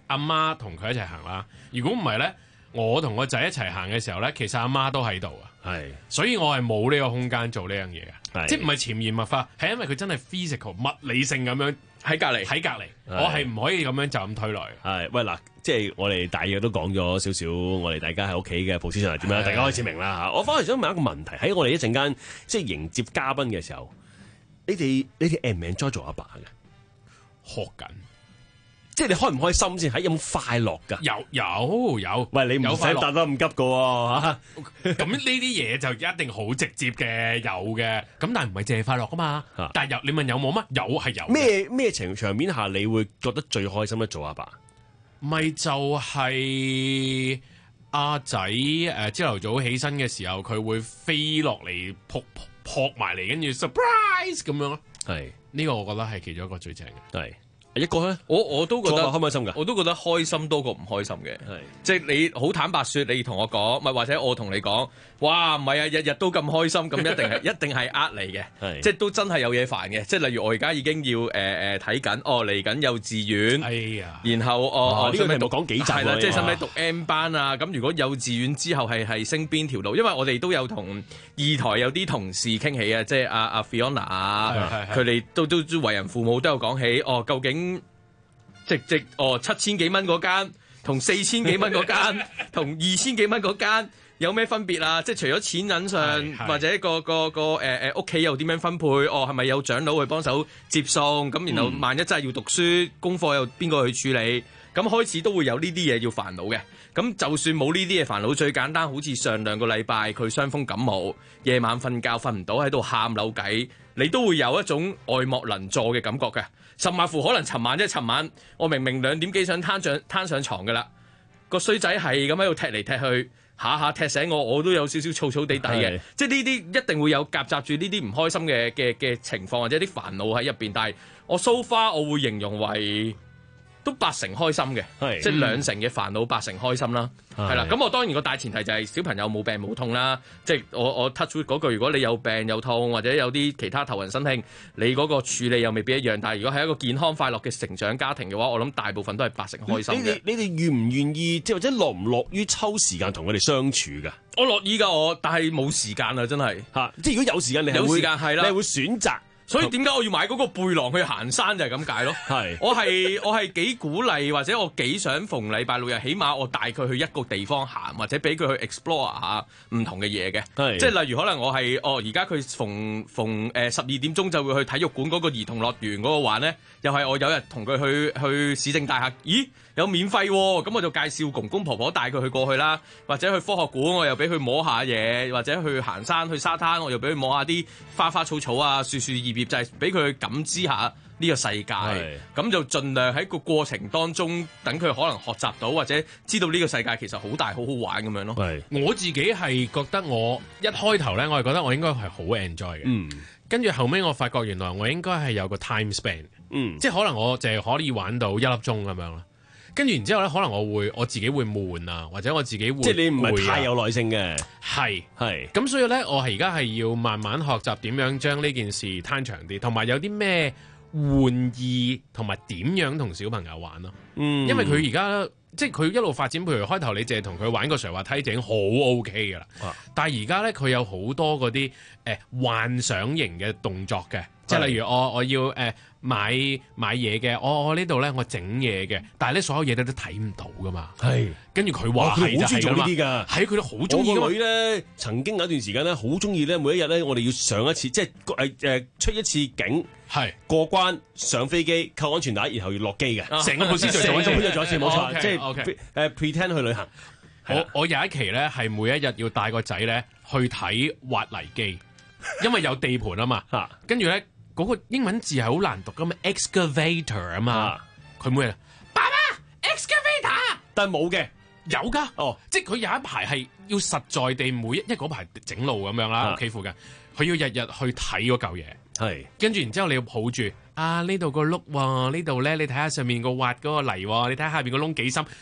阿媽同佢一齊行啦。如果唔係咧，我同個仔一齊行嘅時候咧，其實阿媽都喺度啊。 係， 所以我係冇呢個空間做呢樣嘢嘅，即係唔係潛移默化，係因為佢真係 physical 物理性咁樣喺隔離， 喺隔離，我係唔可以咁樣就咁推來。 係，喂嗱，即係我哋大約都講咗少少，我哋大家喺屋企嘅 position 係點樣，大家開始明啦嚇。我反而想問一個問題，喺我哋一陣間即係迎接嘉賓嘅時候，你哋你哋 enjoy 做阿爸嘅？ 學緊。 即係你開唔開心先？係有冇快樂㗎？ 有有有。 喂，你唔使答得咁急㗎喎嚇。 咁呢啲嘢就一定好直接嘅，有嘅。咁但係唔係淨係快樂㗎嘛？但係有，你問有冇乜？有係有。咩咩情場面下你會覺得最開心咧？做阿爸？ 咪就係阿仔誒朝頭早起身嘅時候，佢會飛落嚟撲撲埋嚟，跟住 surprise 咁樣咯。 係呢個我覺得係其中一個最正嘅。 係。一個咧， 我我都覺得開唔開心㗎？ 我都覺得開心多過唔開心嘅，係即係你好坦白説，你同我講，咪或者我同你講，哇唔係啊，日日都咁開心，咁一定係一定係呃你嘅，即係都真係有嘢煩嘅。即係例如我而家已經要誒誒睇緊，哦嚟緊幼稚園， 哎呀， 然後哦呢個題目講幾集係啦，即係使唔使讀 M 班啊？咁如果幼稚園之後係係升邊條路？因為我哋都有同二台有啲同事傾起啊，即係阿阿 Fiona 啊，佢哋都都為人父母都有講起，哦究竟。直直哦七千幾蚊嗰間同四千幾蚊嗰間同二千幾蚊嗰間有咩分別啊？即係除咗錢銀上或者個個個誒誒屋企又點樣分配？哦係咪有長老去幫手接送？咁然後萬一真係要讀書，功課又邊個去處理？咁開始都會有呢啲嘢要煩惱嘅。咁就算冇呢啲嘢煩惱，最簡單好似上兩個禮拜佢傷風感冒，夜晚瞓覺瞓唔到喺度喊扭計，你都會有一種愛莫能助嘅感覺嘅。甚至乎可能尋晚即係尋晚，我明明兩點幾想攤上攤上床㗎啦，個衰仔係咁喺度踢嚟踢去，下下踢醒我，我都有少少燥燥地底嘅。即係呢啲一定會有夾雜住呢啲唔開心嘅嘅嘅情況或者啲煩惱喺入邊。但係我 so far 我會形容為都八成開心嘅，即係兩成嘅煩惱，八成開心啦，係啦。咁我當然個大前提就係小朋友冇病冇痛啦。即係我我 touch wood 嗰句，如果你有病有痛或者有啲其他頭暈身㷫，你嗰個處理又未必一樣。但係如果係一個健康快樂嘅成長家庭嘅話，我諗大部分都係八成開心嘅。 你哋願唔願意，即係或者樂唔樂於抽時間同佢哋相處㗎？ 我樂意㗎，我但係冇時間啊，真係嚇。即係如果有時間，你係會有時間係啦， 你係會選擇。 所以點解我要買嗰個背囊去行山就係咁解咯。係，我係我係幾鼓勵或者我幾想逢禮拜六日，起碼我帶佢去一個地方行，或者俾佢去 explore 下唔同嘅嘢嘅。係，即係例如可能我係哦，而家佢逢逢誒十二點鐘就會去體育館嗰個兒童樂園嗰個玩咧，又係我有日同佢去去市政大廈，咦有免費喎，咁我就介紹公公婆婆帶佢去過去啦，或者去科學館我又俾佢摸下嘢，或者去行山去沙灘我又俾佢摸下啲花花草草啊樹樹葉葉，就係俾佢去感知下呢個世界，咁就盡量喺個過程當中等佢可能學習到或者知道呢個世界其實好大好好玩咁樣咯。 我自己係覺得我一開頭咧，我係覺得我應該係好 enjoy 嘅。嗯，跟住後尾我發覺原來我應該係有個 time span。嗯，即係可能我淨係可以玩到一粒鐘咁樣啦。跟住然之後咧，可能我會我自己會悶啊，或者我自己會，即係你唔係太有耐性嘅。係係。咁所以咧，我係而家係要慢慢學習點樣將呢件事攤長啲，同埋有啲咩玩意同埋點樣同小朋友玩咯。嗯，因為佢而家即係佢一路發展，譬如開頭你淨係同佢玩個瀡滑梯就已經好 OK 噶啦。啊、但係而家咧佢有好多嗰啲誒幻想型嘅動作嘅，即係例如我我要誒。呃買買嘢嘅，我我呢度咧，我整嘢嘅，但係咧所有嘢都都睇唔到噶嘛。係，跟住佢話係就係做呢啲㗎，係佢都好中意。 我個女咧曾經有一段時間咧，好中意咧，每一日咧，我哋要上一次，即係誒誒出一次境，係過關上飛機扣安全帶，然後要落機嘅，成個 procedure 成個 procedure 做一次冇錯，即係誒 pretend 去旅行。 我我有一期咧係每一日要帶個仔咧去睇挖泥機，因為有地盤啊嘛。嚇，跟住咧。嗰個英文字係好難讀噶嘛 ，excavator 啊嘛，佢每日爸爸 excavator，但係冇嘅，有噶，哦，即係佢有一排係要實在地每一，因為嗰排整路咁樣啦，屋企附近，佢要日日去睇嗰嚿嘢，係，跟住然之後你要抱住啊呢度個碌喎，呢度咧你睇下上面個挖嗰個泥喎，你睇下下邊個窿幾深。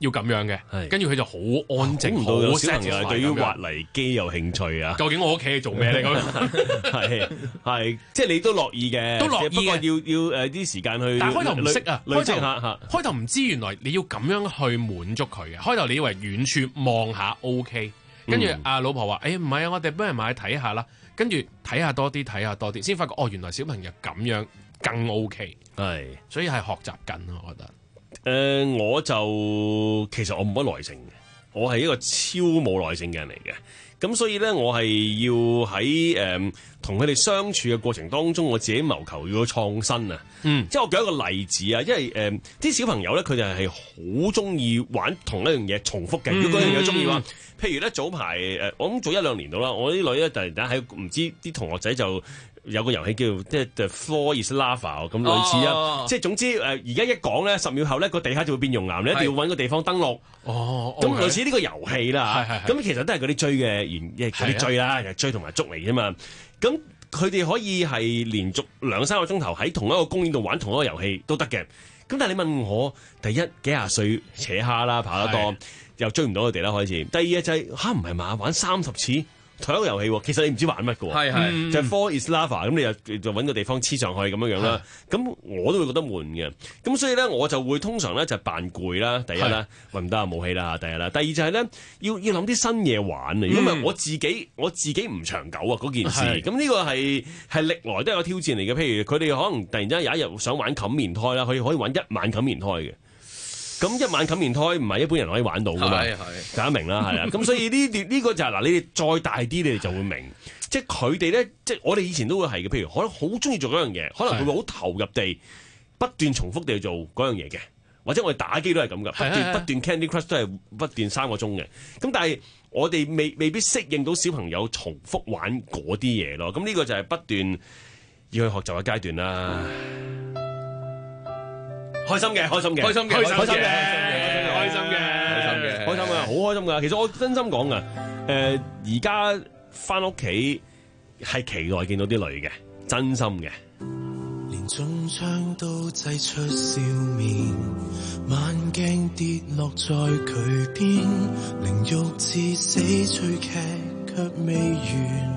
要咁樣嘅，跟住佢就好安靜， 唔到有好小朋友係對於滑泥機有興趣啊！ 究竟我屋企係做咩咧？咁係係，即係你都樂意嘅， 都樂意嘅， 不過要要誒啲時間去。 但係開頭唔識啊， 累積下嚇。 開頭唔知原來你要咁樣去滿足佢嘅。開頭你以為遠處望下 OK， 跟住阿老婆話：誒唔係啊，我哋幫人買去睇下啦。跟住睇下多啲，睇下多啲，先發覺哦，原來小朋友咁樣更 OK。係，所以係學習緊啊，我覺得。 誒、呃，我就其實我冇乜耐性嘅，我係一個超冇耐性嘅人嚟嘅。咁所以咧，我係要喺誒同佢哋相處嘅過程當中，我自己謀求要創新啊。嗯，即係我舉一個例子啊，因為誒啲、呃、小朋友咧，佢哋係好中意玩同一樣嘢重複嘅。嗯、如果嗰樣嘢中意話，譬如咧早排誒，我諗早一兩年到啦，我啲女咧突然間喺唔知啲同學仔就有個遊戲叫即係 The Floor is Lava 咁類似啊。哦、即係總之誒，而家一講咧，十秒後咧個地下就會變熔岩，你一定要揾個地方登陸。哦，咁類似呢個遊戲啦。係係。咁其實都係嗰啲追嘅。亦嗰啲追啦，係追同埋捉嚟啫嘛。咁佢哋可以係連續兩三個鐘頭喺同一個公園度玩同一個遊戲都得嘅。咁但係你問我，第一幾廿歲扯蝦啦，跑得多又追唔到佢哋啦，開始。第二就係吓唔係嘛，玩三十次同一個遊戲，其實你唔知玩乜嘅。係係就係 Floor is Lava，咁你又就揾個地方黐上去咁樣樣啦。咁我都會覺得悶嘅。咁所以咧，我就會通常咧就扮攰啦。第一啦，喂唔得啊，冇氣啦。第一啦，第二就係咧要要諗啲新嘢玩啊。如果唔係我自己我自己唔長久啊嗰件事。咁呢個係係歷來都有個挑戰嚟嘅。譬如佢哋可能突然之間有一日想玩冚棉胎啦，佢可以玩一晚冚棉胎嘅。咁一晚冚棉胎唔係一般人可以玩到噶嘛，大家明啦，係啊。咁所以呢段呢個就係、是、嗱，你哋再大啲，你哋就會明，即係佢哋咧，即係我哋以前都會係嘅。譬如可能好中意做嗰樣嘢，可能佢會好投入地不斷重複地做嗰樣嘢嘅，或者我哋打機都係咁噶，不斷不斷 Candy Crush 都係不斷三個鐘嘅。咁但係我哋未未必適應到小朋友重複玩嗰啲嘢咯。咁呢個就係不斷要去學習嘅階段啦。開心嘅，開心嘅，開心嘅，開心嘅，開心嘅，開心嘅，開心嘅，好開心噶。其實我真心講噶，誒、呃，而家翻屋企係期待見到啲女嘅，真心嘅。 連中槍都擠出笑面，慢鏡跌落在佢邊，靈肉至死趣劇卻未完。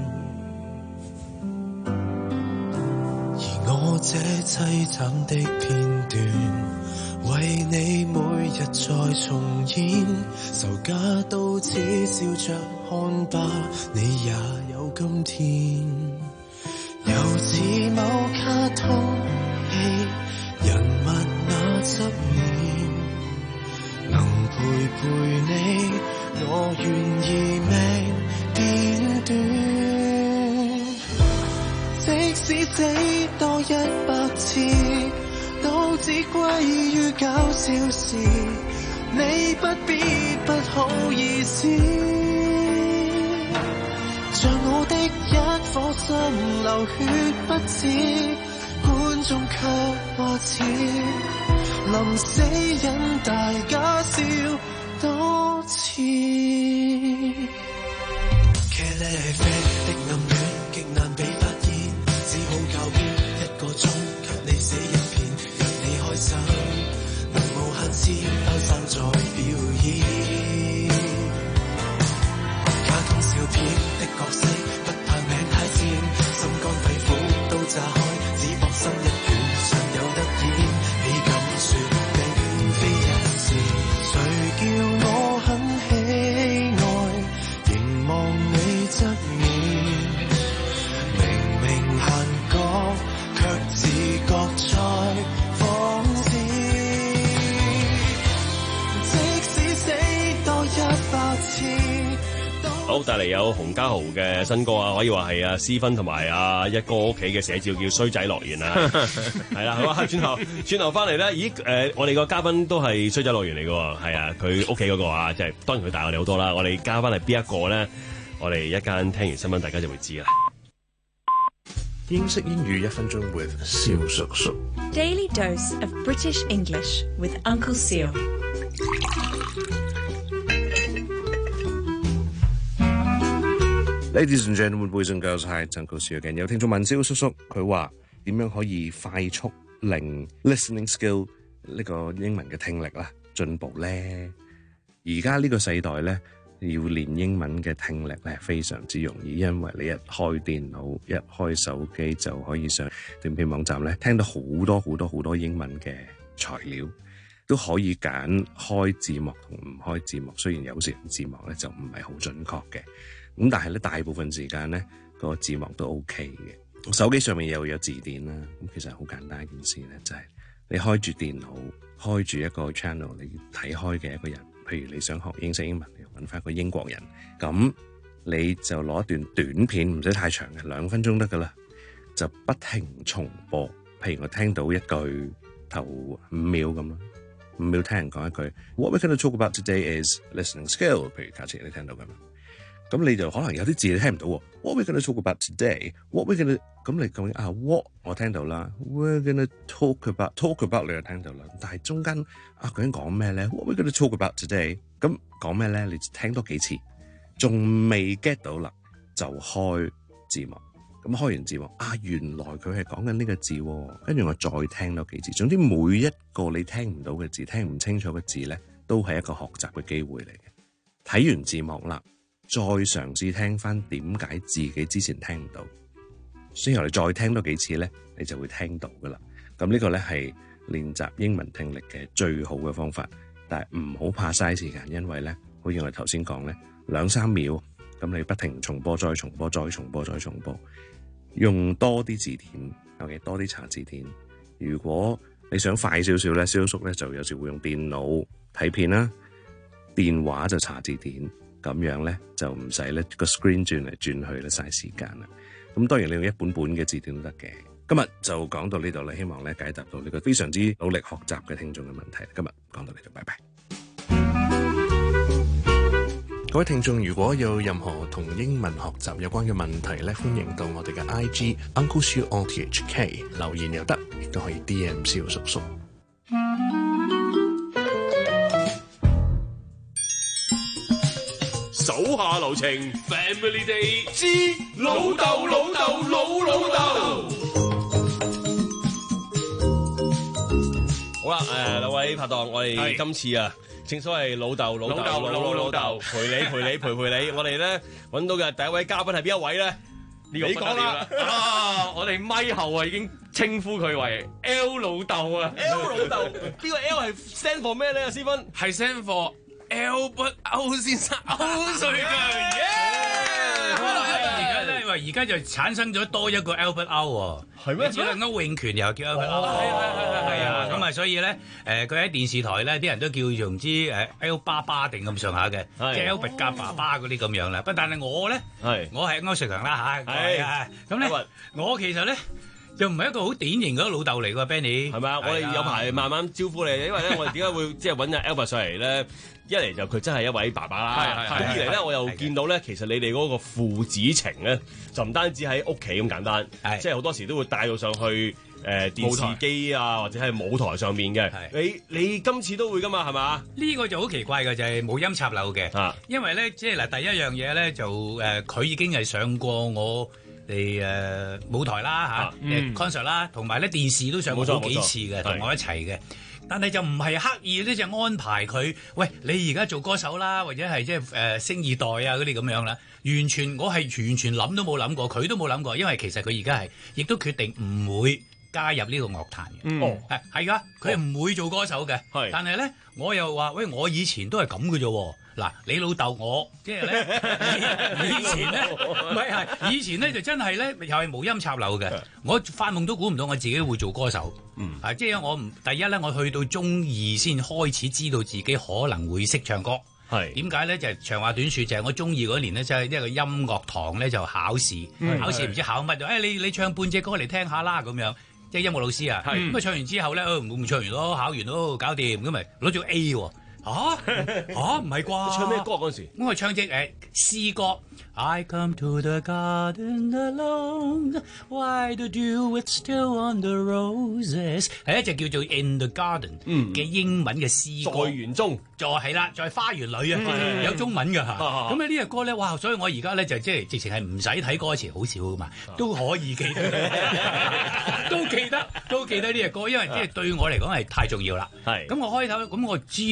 我這凄慘的片段，為你每日再重演，仇家都只笑着看吧，你也有今天。又似某卡通戲人物那側面，能陪陪你，我願意命變短。即使死多一百次，都只歸於搞笑事，你不必不好意思。像我的一顆心流血不止，觀眾卻話似臨死引大家笑多次。騎呢啡的暗戀極難被發現，只好教標一個鐘給你寫一篇，讓你開心，能無限次分散再表演。卡通笑片的角色不怕名太賤，心肝肺腑都炸開，只搏心一拳尚有得演。你敢說並非一時，誰叫我很喜愛凝望你側面，明明閒覺卻自覺在放肆。即使死多一百次。 好，帶嚟有洪嘉豪嘅新歌啊，可以話係阿思芬同埋阿一哥屋企嘅寫照，叫衰仔樂園啊，係啦，好啊，轉頭轉頭翻嚟咧，咦，誒、呃，我哋個嘉賓都係衰仔樂園嚟嘅，係啊，佢屋企嗰個啊，即係當然佢大我哋好多啦，我哋加翻嚟邊一個咧，我哋一間聽完新聞，大家就會知啦。 英式英語一分鐘 with 蕭叔叔。 Daily dose of British English with Uncle Seal。 Ladies and gentlemen, boys and girls, hi, it's Uncle Seal again。有聽眾問蕭叔叔，佢話點樣可以快速令 listening skill 呢個英文嘅聽力啦進步咧？ 而家呢個世代咧，要練英文嘅聽力咧係非常之容易，因為你一開電腦、一開手機就可以上短片網站咧，聽到好多好多好多英文嘅材料，都可以揀開字幕同唔開字幕。雖然有時字幕咧就唔係好準確嘅，咁但係咧大部分時間咧個字幕都 OK 嘅。手機上面又有字典啦，咁其實好簡單一件事咧，就係你開住電腦，開住一個 channel 你睇開嘅一個人，譬如你想學英式英文，你揾翻個英國人，咁你就攞一段短片，唔使太長嘅，兩分鐘得噶啦，就不停重播。譬如我聽到一句頭五秒咁啦，五秒聽人講一句 What we're going to talk about today is listening skill。譬如假設你聽到咁樣，咁你就可能有啲字你聽唔到喎。What we're going to talk about today？What we're going to 咁你究竟啊 What 我聽到啦 ，We're going to talk about talk about 你又聽到啦，但係中間啊究竟講咩咧 ？What we're going to talk about today？咁講咩咧？你聽多幾次，仲未 get 到啦，就開字幕。咁開完字幕啊，原來佢係講緊呢個字，跟住我再聽多幾次。總之每一個你聽唔到嘅字、聽唔清楚嘅字咧，都係一個學習嘅機會嚟嘅。睇完字幕啦，再嘗試聽翻點解自己之前聽唔到，之後你再聽多幾次咧，你就會聽到噶啦。咁呢個咧係練習英文聽力嘅最好嘅方法，但係唔好怕嘥時間，因為咧，好似我哋頭先講咧，兩三秒，咁你不停重播、再重播、再重播、再重播。用多啲字典 ，OK， 多啲查字典。如果你想快少少咧，蕭叔咧就有時會用電腦睇片啦，電話就查字典，咁樣咧就唔使咧個 screen 轉嚟轉去咧嘥時間啦。咁當然你用一本本嘅字典都得嘅。今日就講到呢度啦，希望咧解答到呢個非常之努力學習嘅聽眾嘅問題。今日講到呢度，拜拜。 各位聽眾，如果有任何同英文學習有關嘅問題咧，歡迎到我哋嘅 I G Uncle Siu O T H K 留言又得，亦都可以 D M 蕭叔叔。 手下留情 ，Family Day 之老豆老豆老老豆。 好啦，誒兩位拍檔，我哋今次啊。正所謂老豆老豆老老老豆陪你陪你陪陪你，我哋咧揾到嘅第一位嘉賓係邊一位咧？呢個你講啦！ 啊，我哋咪後啊已經稱呼佢為 L 老豆啊 ，L 老豆，呢個 L 係 stand for 咩咧？思芬係 stand for Albert 歐先生歐瑞強。 而家就產生咗多一個 Albert O 喎，係咩？只係歐永權又叫 Albert O，係係係係啊！咁啊，所以咧，誒佢喺電視台咧，啲人都叫做唔知誒 L 爸爸定咁上下嘅，即係 Albert 加爸爸嗰啲咁樣啦。不但係我咧，係我係歐瑞強啦嚇，係啊，咁咧我其實咧又唔係一個好典型嘅老豆嚟㗎 Benny，係咪啊？我哋有排慢慢招呼你，因為咧我哋點解會即係揾阿 Albert 上嚟咧？一嚟就佢真係一位爸爸啦，咁二嚟咧我又見到咧，其實你哋嗰個父子情咧，就唔單止喺屋企咁簡單，即係好多時都會帶到上去誒電視機啊，或者係舞台上面嘅。你你今次都會噶嘛？係嘛？呢個就好奇怪嘅，就係冇音插柳嘅，因為咧即係嗱第一樣嘢咧就誒佢已經係上過我哋誒舞台啦嚇，誒 concert 啦，同埋咧電視都上過好幾次嘅，同我一齊嘅。但係就唔係刻意咧，就安排佢，喂，你而家做歌手啦，或者係即係誒星二代啊嗰啲咁樣啦。完全我係完全諗都冇諗過，佢都冇諗過，因為其實佢而家係亦都決定唔會加入呢個樂壇嘅。哦，係係㗎，佢係唔會做歌手嘅。係，但係咧，我又話喂，我以前都係咁嘅啫喎。嗱，你老豆我即係咧，以前咧唔係係以前咧就真係咧又係無音插柳嘅。我發夢都估唔到我自己會做歌手。嗯，啊，即係我唔第一咧，我去到中二先開始知道自己可能會識唱歌。係點解咧？就係長話短説，就係我中二嗰年咧，即係一個音樂堂咧就考試，考試唔知考乜，誒你你唱半隻歌嚟聽下啦咁樣。即係音樂老師啊，咁啊唱完之後咧，唔唔唱完咯，考完咯，搞掂，咁咪攞咗 A 喎。嚇嚇唔係啩？唱咩歌嗰陣時？我係唱隻誒詩歌。I come to the garden alone, why the dew is still on the roses？ 係一隻叫做 In the Garden 嘅英文嘅詩歌。在園中，就係啦，在花園裏啊，有中文㗎嚇。咁啊呢隻歌咧，哇！所以我而家咧就即係直情係唔使睇歌詞，好少㗎嘛，都可以記得，都記得，都記得呢隻歌，因為即係對我嚟講係太重要啦。係。咁我開頭咁我知道啫。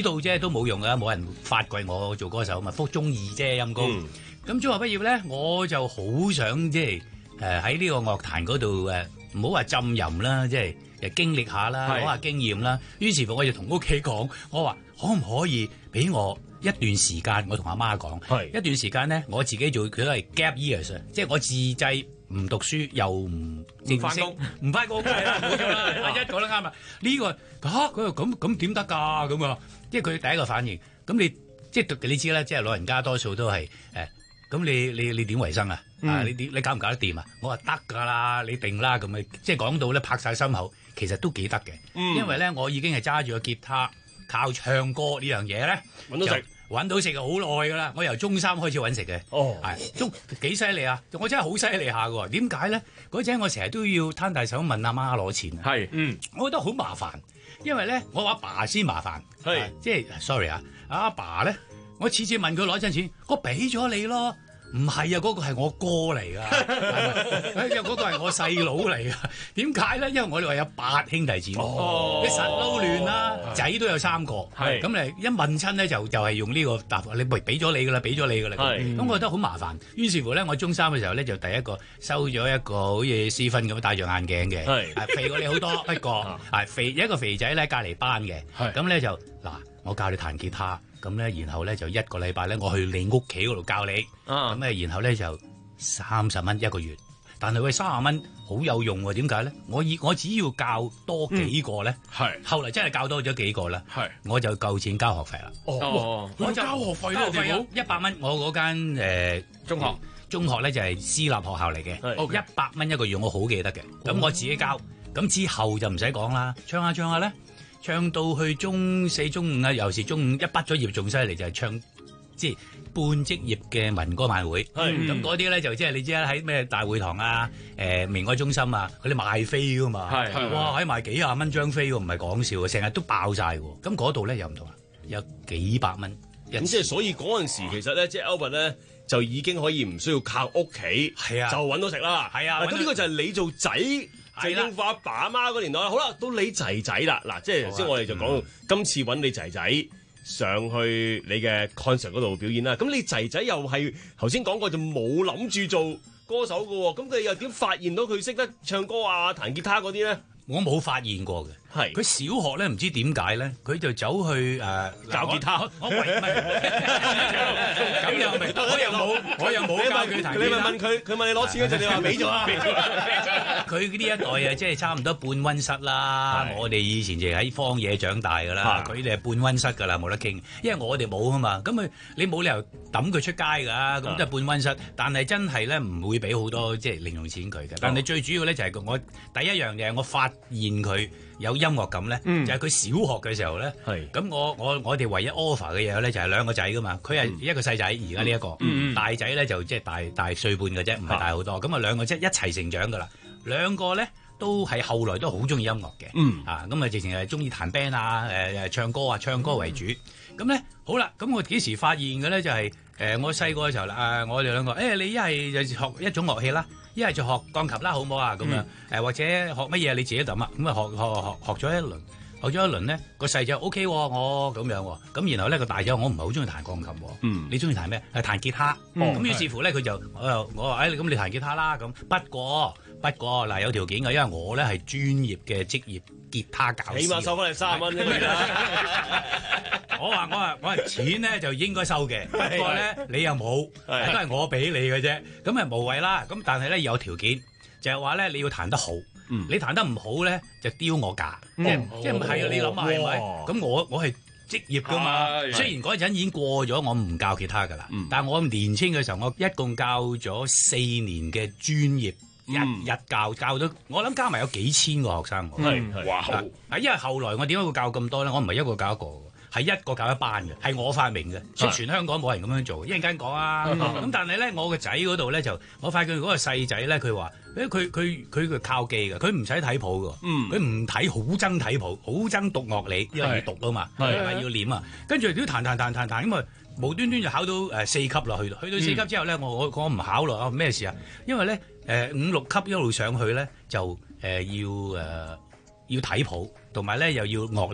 都冇用噶，冇人發掘我做歌手嘛，福中二啫陰公。咁、嗯、中學畢業咧，我就好想即係誒喺呢個樂壇嗰度誒，唔好話浸淫啦，即係誒經歷下啦，攞下經驗啦。於是乎我就同屋企講，我話可唔可以俾我一段時間？我同阿媽講，一段時間咧，我自己做佢都係 gap years 啊，即係我自製。唔讀書又唔正式，唔翻工，係啦，冇錯啦，一講得啱啦。呢個嚇佢咁咁點得㗎？咁啊，即係佢第一個反應。咁你即係你知啦，即係老人家多數都係誒，咁你你你點維生啊？啊，你點你搞唔搞得掂啊？我話得㗎啦，你定啦咁啊，即係講到咧拍晒心口，其實都幾得嘅。因為咧，我已經係揸住個吉他，靠唱歌呢樣嘢咧揾到食。 揾到食好耐㗎啦！我由中三開始揾食嘅， 哦， 係中幾犀利啊！我真係好犀利下㗎喎。點解咧？嗰陣我成日都要攤大手問阿媽攞錢啊。 係，嗯， 我覺得好麻煩，因為咧我阿爸先麻煩，係即係 sorry 啊，阿爸咧，我次次問佢攞真錢，我俾咗你咯。唔係啊，嗰、嗰個係我哥嚟㗎，因為嗰個係我細佬嚟㗎。點解咧？因為我哋話有八兄弟姊妹，哦、你實撈亂啦，仔都有三個，咁你一問親咧就就係用呢個答法，你俾咗你㗎啦，俾咗你㗎啦。咁我覺得好麻煩。於是乎咧，我中三嘅時候咧就第一個收咗一個好似私分咁戴住眼鏡嘅，係肥過你好多，不過係肥一個肥仔咧隔離班嘅，咁咧就嗱我教你彈吉他。咁咧，然後咧就一個禮拜咧，我去你屋企嗰度教你，咁咧、啊，然後咧就三十蚊一個月。但係喂，三十蚊好有用喎？點解咧？我以我只要教多幾個咧，係、嗯、後嚟真係教多咗幾個啦，係我就夠錢交學費啦。 哦， 我就交學費交學費一百蚊。我嗰間誒中學、嗯、中學咧就係私立學校嚟嘅，一百蚊一個月，我好記得嘅。咁、哦、我自己交，咁之後就唔使講啦，唱下唱下咧。唱到去中四、中五啊，尤其是中五一畢咗業仲犀利，就係、是、唱即係半職業嘅民歌晚會。咁嗰啲咧就即係你知啦，喺咩大會堂啊、誒、呃、明愛中心啊，佢哋賣飛噶嘛。哇，喺賣幾廿蚊張飛喎，唔係講笑嘅，成日都爆晒喎。咁嗰度咧又唔同啦，有幾百蚊。 咁即係所以嗰陣時其實咧，即係 Albert 咧就已經可以唔需要靠屋企，係啊，就揾到食啦。係啊，咁呢個就係你做仔。就應付阿爸阿媽嗰年代，好啦，到你仔仔啦，嗱，即係頭先我哋就講到、嗯、今次揾你仔仔上去你嘅 concert 嗰度表演啦，咁你仔仔又係頭先講過就冇諗住做歌手㗎喎，咁佢又點發現到佢識得唱歌啊、彈吉他嗰啲咧？ 我冇發現過嘅，係佢小學咧唔知點解咧，佢就走去誒、呃、 教吉他。 我喂唔係，咁又未，我又冇，我又冇教佢彈吉他。 你咪問佢，佢問你攞錢嗰陣，你話俾咗啊？ 佢呢一代啊，即係差唔多半溫室啦。我哋以前就喺荒野長大㗎啦，佢哋係半溫室㗎啦，冇得傾。因為我哋冇啊嘛，咁佢你冇理由抌佢出街㗎，咁即係半溫室。但係真係咧唔會俾好多即係零用錢佢嘅。但係最主要咧就係我第一樣嘢，我發現佢有音樂感咧，嗯、就係佢小學嘅時候咧。咁我我我哋唯一 offer 嘅嘢咧就係兩個仔噶嘛，佢係一個細仔，而家呢一個、嗯、大仔咧就即係大大歲半嘅啫，唔係大好多。咁啊兩個即係一齊成長噶啦，兩個咧都係後來都好中意音樂嘅。嗯、啊咁啊直情係中意彈 band 啊，誒、呃、唱歌啊，唱歌為主。咁咧、嗯、好啦，咁我幾時發現嘅咧就係、是、誒、呃、我細個嘅時候啦，啊我哋兩個誒、欸、你一係就學一種樂器啦。一係就學鋼琴啦，好唔好啊？咁樣誒，或者學乜嘢你自己諗啊？咁啊，學學學學咗一輪，學咗一輪咧，個細仔 O K 喎，我咁樣喎。咁然後咧個大仔我唔係好中意彈鋼琴喎。嗯，你中意彈咩？係彈吉他。咁於是乎咧，佢就我又我話誒，咁你彈吉他啦。咁不過不過嗱有條件嘅，因為我咧係專業嘅職業吉他教師。起碼收翻你三十蚊啫嘛。我話我話我話錢咧就應該收嘅，不過咧你又冇，都係我俾你嘅啫，咁啊無謂啦。咁但係咧有條件，就係話咧你要彈得好，嗯、你彈得唔好咧就丟我價，嗯、即係即係唔係啊？你諗下係咪？咁我我係職業噶嘛，雖然嗰陣已經過咗，我唔教吉他噶啦，嗯、但係我年青嘅時候，我一共教咗四年嘅專業。日日教教到，我諗加埋有幾千個學生。係哇！啊，因為後來我點解會教咁多咧？我唔係一個教一個，係一個教一班嘅，係我發明嘅，即係全香港冇人咁樣做。一陣間講啊，咁但係咧，我個仔嗰度咧就，我發覺嗰個細仔咧，佢話，誒佢佢佢佢靠記嘅，佢唔使睇譜嘅，佢唔睇，好憎睇譜，好憎讀樂理，因為要讀啊嘛，係咪要念啊？跟住都彈彈彈彈彈咁啊！無端端就考到誒四級啦，去到去到四級之後咧，我我我唔考咯，咩事啊？因為咧誒五六級一路上去咧就誒要誒要睇譜，同埋咧又要樂理。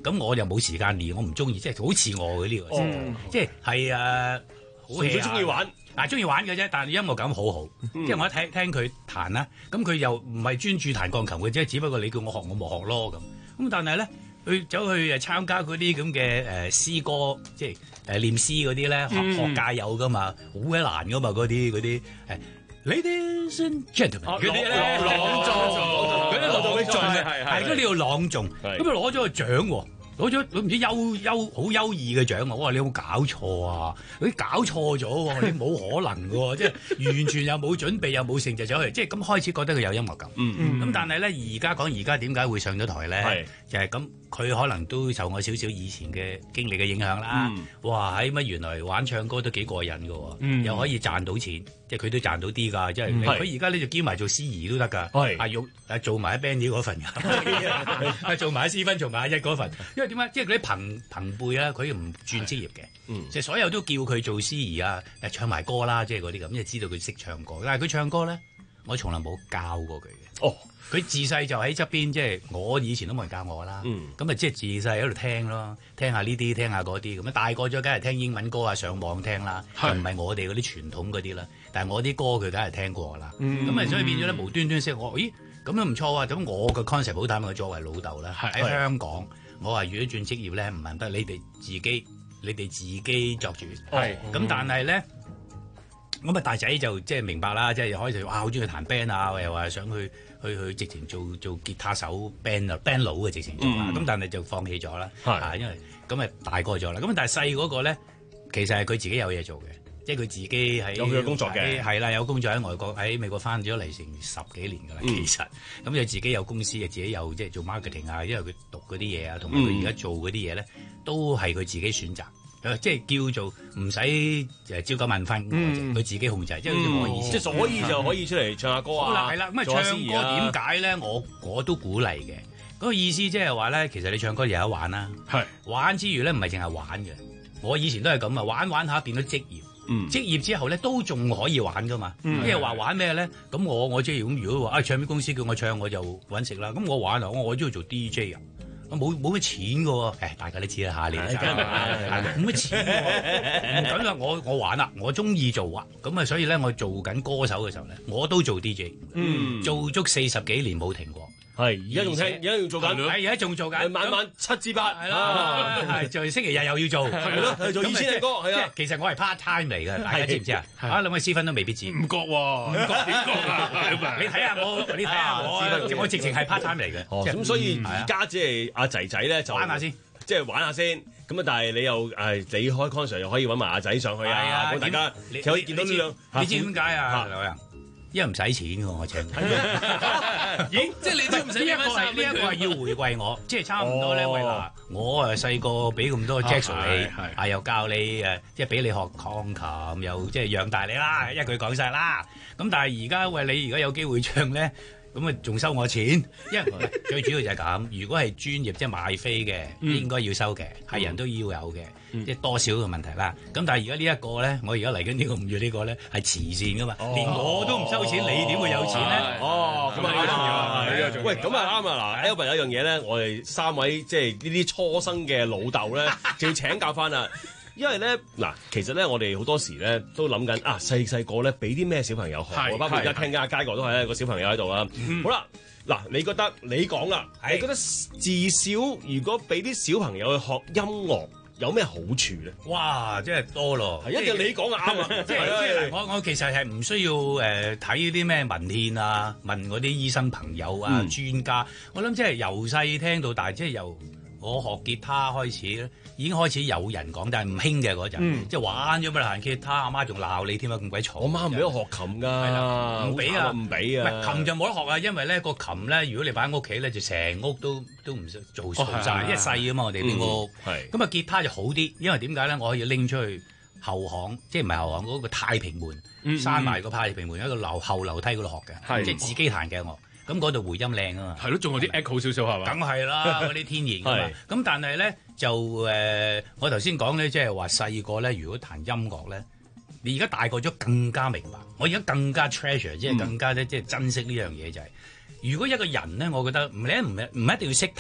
咁我就冇時間練，我唔中意，即係好似我嘅呢個， 哦即係係誒，好純粹中意玩。 嗱，中意玩嘅啫，但係音樂感好好， 嗯即係我一聽聽佢彈啦，咁佢又唔係專注彈鋼琴嘅啫，只不過你叫我學我冇學咯咁。咁但係咧，佢走去誒參加嗰啲咁嘅誒詩歌，即係誒念詩嗰啲咧，學嗯學界有噶嘛，好鬼難噶嘛，嗰啲嗰啲誒。Ladies and gentlemen，嗰啲咧朗誦， 嗰啲朗誦係係係嗰啲要朗誦，咁佢攞咗個獎喎。攞咗佢唔知優優好優異嘅獎喎！我話你有冇搞錯啊？你搞錯咗喎！你冇可能嘅喎，即係完全又冇準備又冇成就走去，即係咁開始覺得佢有音樂感。 嗯嗯。 咁但係咧，而家講而家點解會上咗台咧？ 係就係咁，佢可能都受我少少以前嘅經歷嘅影響啦。 嗯哇！喺乜原來玩唱歌都幾過癮嘅喎， 嗯又可以賺到錢，即係佢都賺到啲㗎。即係嗯佢而家呢就兼埋做司儀都得㗎。 係啊用啊做埋一 band 嗰份㗎，啊做埋一私分，做埋一嗰份。因為點解？即係嗰啲朋朋輩啦，佢唔轉職業嘅， 嗯即係所有都叫佢做司儀啊，誒唱埋歌啦，即係嗰啲咁，因為知道佢識唱歌。但係佢唱歌咧，我從來冇教過佢嘅。 哦， 佢自細就喺側邊，即係我以前都冇人教我啦。 嗯咁啊，即係自細喺度聽咯，聽下呢啲，聽下嗰啲咁啊。大個咗，梗係聽英文歌啊，上網聽啦，就唔係我哋嗰啲傳統嗰啲啦。但係我啲歌佢梗係聽過啦。 嗯咁啊，所以變咗咧無端端識我，咦咁樣唔錯啊！咁我嘅 concept 好坦白，我作為老豆啦，喺香港，我話如果轉職業咧唔係得，你哋自己你哋自己作主。 係咁，但係咧。咁啊大仔就即係明白啦，即係開始哇好中意彈 band 啊，又話想去去去直情做做吉他手 band 啊 band 佬嘅直情做啦，咁、 嗯、 但係就放棄咗啦， 係啊因為咁啊大個咗啦，咁但係細嗰個咧其實係佢自己有嘢做嘅，即係佢自己喺有佢嘅工作嘅， 係啦有工作喺外國喺美國翻咗嚟成十幾年㗎啦，其實咁就自己有公司嘅，自己有即係做 marketing 啊，因為佢讀嗰啲嘢啊，同埋佢而家做嗰啲嘢咧都係佢自己選擇。即係叫做唔使誒朝九晚翻，佢、嗯、自己控制，即係好似我意思。 即係所以就可以出嚟唱下歌啊！ 好啦，係啦，咁啊唱歌點解咧？我我都鼓勵嘅。嗰、那個意思即係話咧，其實你唱歌有得玩啦。係玩之餘咧，唔係淨係玩嘅。我以前都係咁啊，玩玩下變咗職業。嗯，職業之後咧都仲可以玩噶嘛。即係話玩咩咧？咁我我即係咁，如果話啊唱片公司叫我唱，我就揾食啦。咁我玩啊，我我中意做 D J 啊。冇冇乜錢嘅喎，誒大家都知啦下年冇乜錢喎，咁啦我我玩啦，我中意做啊，咁啊所以咧我做緊歌手嘅時候咧，我都做 D J，嗯，做足四十幾年冇停過， 係而家仲聽，而家仲做緊， 係而家仲做緊， 晚晚七至八， 係啦，係就星期日又要做， 係咯，做二千隻歌，係啊， 其實我係 part time 嚟嘅，大家知唔知啊？啊兩位師分都未必知， 唔覺喎，唔覺點覺啊？ 你睇下我，你睇下我，我直情係 part time 嚟嘅， 咁所以而家即係阿仔仔咧就玩下先， 即係玩下先。咁啊，但係你又誒你開 concert 又可以揾埋阿仔上去啊！咁大家可以見到呢兩， 你知點解啊？劉洋，因為唔使錢嘅喎，我請。 咦？即係你都唔使呢一個係呢一個係要回饋我，即係差唔多咧。喂嗱，我誒細個俾咁多 Jackson 你，啊又教你誒，即係俾你學鋼琴，又即係養大你啦，一句講晒啦。咁但係而家喂你而家有機會唱咧。咁啊，仲收我錢？因為最主要就係咁。如果係專業即係賣飛嘅，嗯、應該要收嘅，係人都要有嘅，嗯、即係多少嘅問題啦。咁但係而家呢一個咧，我而家嚟緊呢個五月呢個咧係慈善噶嘛，哦、連我都唔收錢，你點會有錢咧？ 哦，咁啊啱啊！喂，咁啊啱啊！嗱 Albert 有一樣嘢咧，我哋三位即係呢啲初生嘅老豆咧，就要請教翻啦。因為咧嗱，其實咧我哋好多時咧都諗緊啊，細細個咧俾啲咩小朋友學，包括而家聽緊阿佳哥都係一個小朋友喺度啦。嗯、好啦，嗱，你覺得你講啦，你覺得至少如果俾啲小朋友去學音樂有咩好處咧？ 哇，真係多咯， 係一定你講啱啊！ 即係我我其實係唔需要誒睇啲咩文獻啊，問嗰啲醫生朋友啊、嗯、專家，我諗即係由細聽到大，即係由我學吉他開始咧。已經開始有人講，但係唔興嘅嗰陣，嗯、即係玩咗咪彈吉他，阿媽仲鬧你添啊！咁鬼嘈， 我媽唔俾我學琴㗎， 唔俾啊， 唔俾啊， 琴就冇得學啊，因為咧個琴咧，如果你擺喺屋企咧，就成屋都都唔做嘈晒，哦、因為細啊嘛，我哋啲屋。咁啊，吉他就好啲，因為點解咧？我可以拎出去後巷，即係唔係後巷嗰個太平門，閂埋個太平門，喺個樓後樓梯嗰度學嘅，即係自己彈嘅我。咁嗰度回音靚啊嘛， 係咯，仲有啲 echo 少少係嘛？ 梗係啦，嗰啲天然㗎嘛。咁但係咧就誒、呃，我頭先講咧，即係話細個咧，如果彈音樂咧，你而家大個咗更加明白。我而家更加 treasure，即係更加咧，即係珍惜呢樣嘢就係、是，如果一個人咧，我覺得唔你唔唔一定要識彈，唔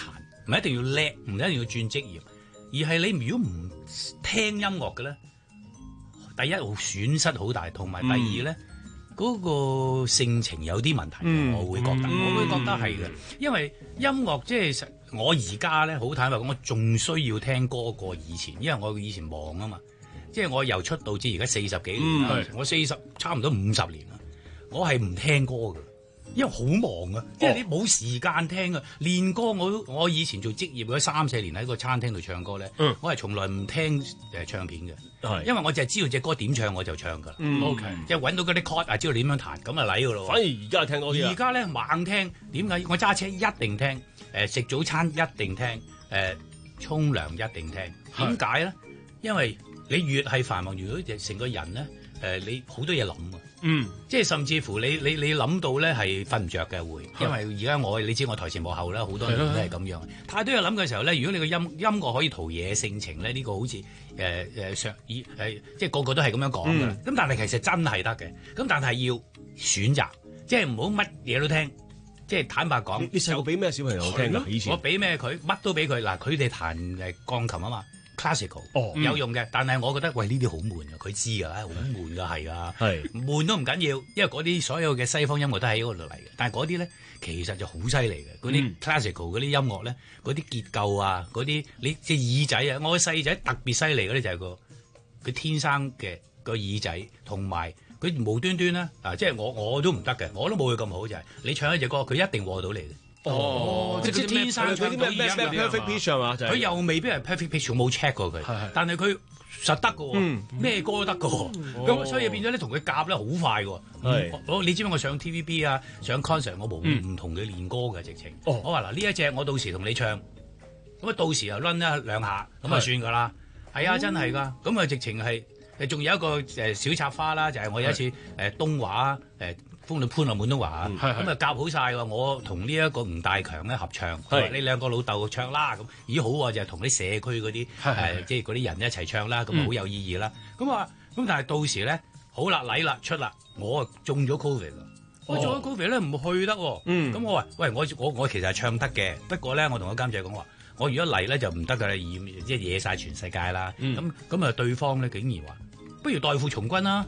唔係一定要叻，唔一定要轉職業，而係你如果唔聽音樂嘅咧，第一損失好大，同埋第二咧嗰、嗯、個性情有啲問題，嗯、我會覺得，嗯、我會覺得係嘅，因為音樂即係我而家咧好坦白講，我仲需要聽歌過以前，因為我以前忙啊嘛，即係我由出道至而家四十幾年啦，嗯、我四十差唔多五十年啦，我係唔聽歌嘅。因為好忙啊，即係你冇時間聽啊。練歌我我以前做職業嗰三四年喺個餐廳度唱歌咧，嗯、我係從來唔聽誒唱片嘅，是因為我淨係知道隻歌點唱我就唱噶啦。嗯、OK，即係揾到嗰啲 chord 啊，知道點樣彈咁啊嚟噶咯。 反而而家聽多啲而家咧猛聽，點解？我揸車一定聽，誒、呃、食早餐一定聽，誒沖涼一定聽。點解咧？因為你越係繁忙，如果成個人咧，誒、呃、你好多嘢諗啊。嗯，即係甚至乎你你你諗到咧係瞓唔着嘅會，因為而家我你知我台前幕後啦，好多年都係咁樣。太多嘢諗嘅時候咧，如果你個音音樂可以陶冶性情咧，呢、這個好似誒誒上以誒，即係個個都係咁樣講㗎。咁、嗯、但係其實真係得嘅，咁但係要選擇，即係唔好乜嘢都聽。即係坦白講， 你細個俾咩小朋友聽㗎？以前我俾咩佢，乜都俾佢。嗱，佢哋彈誒鋼琴啊嘛。classical、哦、有用嘅，但係我覺得喂呢啲好悶啊！佢知㗎，好悶㗎係啊，係悶都唔緊要，因為嗰啲所有嘅西方音樂都喺嗰度嚟嘅。但係嗰啲咧其實就好犀利嘅，嗰啲、嗯、classical 嗰啲音樂咧，嗰啲結構啊，嗰啲你隻耳仔啊，我個細仔特別犀利嗰啲就係個佢天生嘅個耳仔，同埋佢無端端咧啊，即係我我都唔得嘅，我都冇佢咁好就係、是、你唱一隻歌，佢一定和到你嘅。哦，即係天生唱到咩 perfect pitch 係嘛？ 佢又未必係 perfect pitch， 我冇 check 過佢，但係佢實得嘅喎，咩歌都得嘅喎，咁所以變咗咧同佢夾咧好快嘅喎。我你知唔知我上 T V B 啊，上 concert 我冇唔同嘅練歌嘅直情。我話嗱呢一隻我到時同你唱，咁啊到時又 run 一兩下，咁啊算㗎啦。係啊，真係㗎。咁啊直情係誒，仲有一個誒小插花啦，就係我有一次誒東華誒。歡樂潘樂滿東華咁啊夾好晒喎！我同呢一個吳大強咧合唱，你兩個老豆唱啦咁，咦好喎！就係同啲社區嗰啲誒，即係嗰啲人一齊唱啦，咁啊好有意義啦。咁啊咁，但係到時咧好啦，禮啦出啦，我啊中咗 Covid 啦，我中咗 Covid 咧唔去得喎。咁我話喂，我我我其實係唱得嘅，不過咧我同個監製講話，我如果嚟咧就唔得㗎啦，即係惹晒全世界啦。咁咁啊對方咧竟然話，不如代父從軍啦。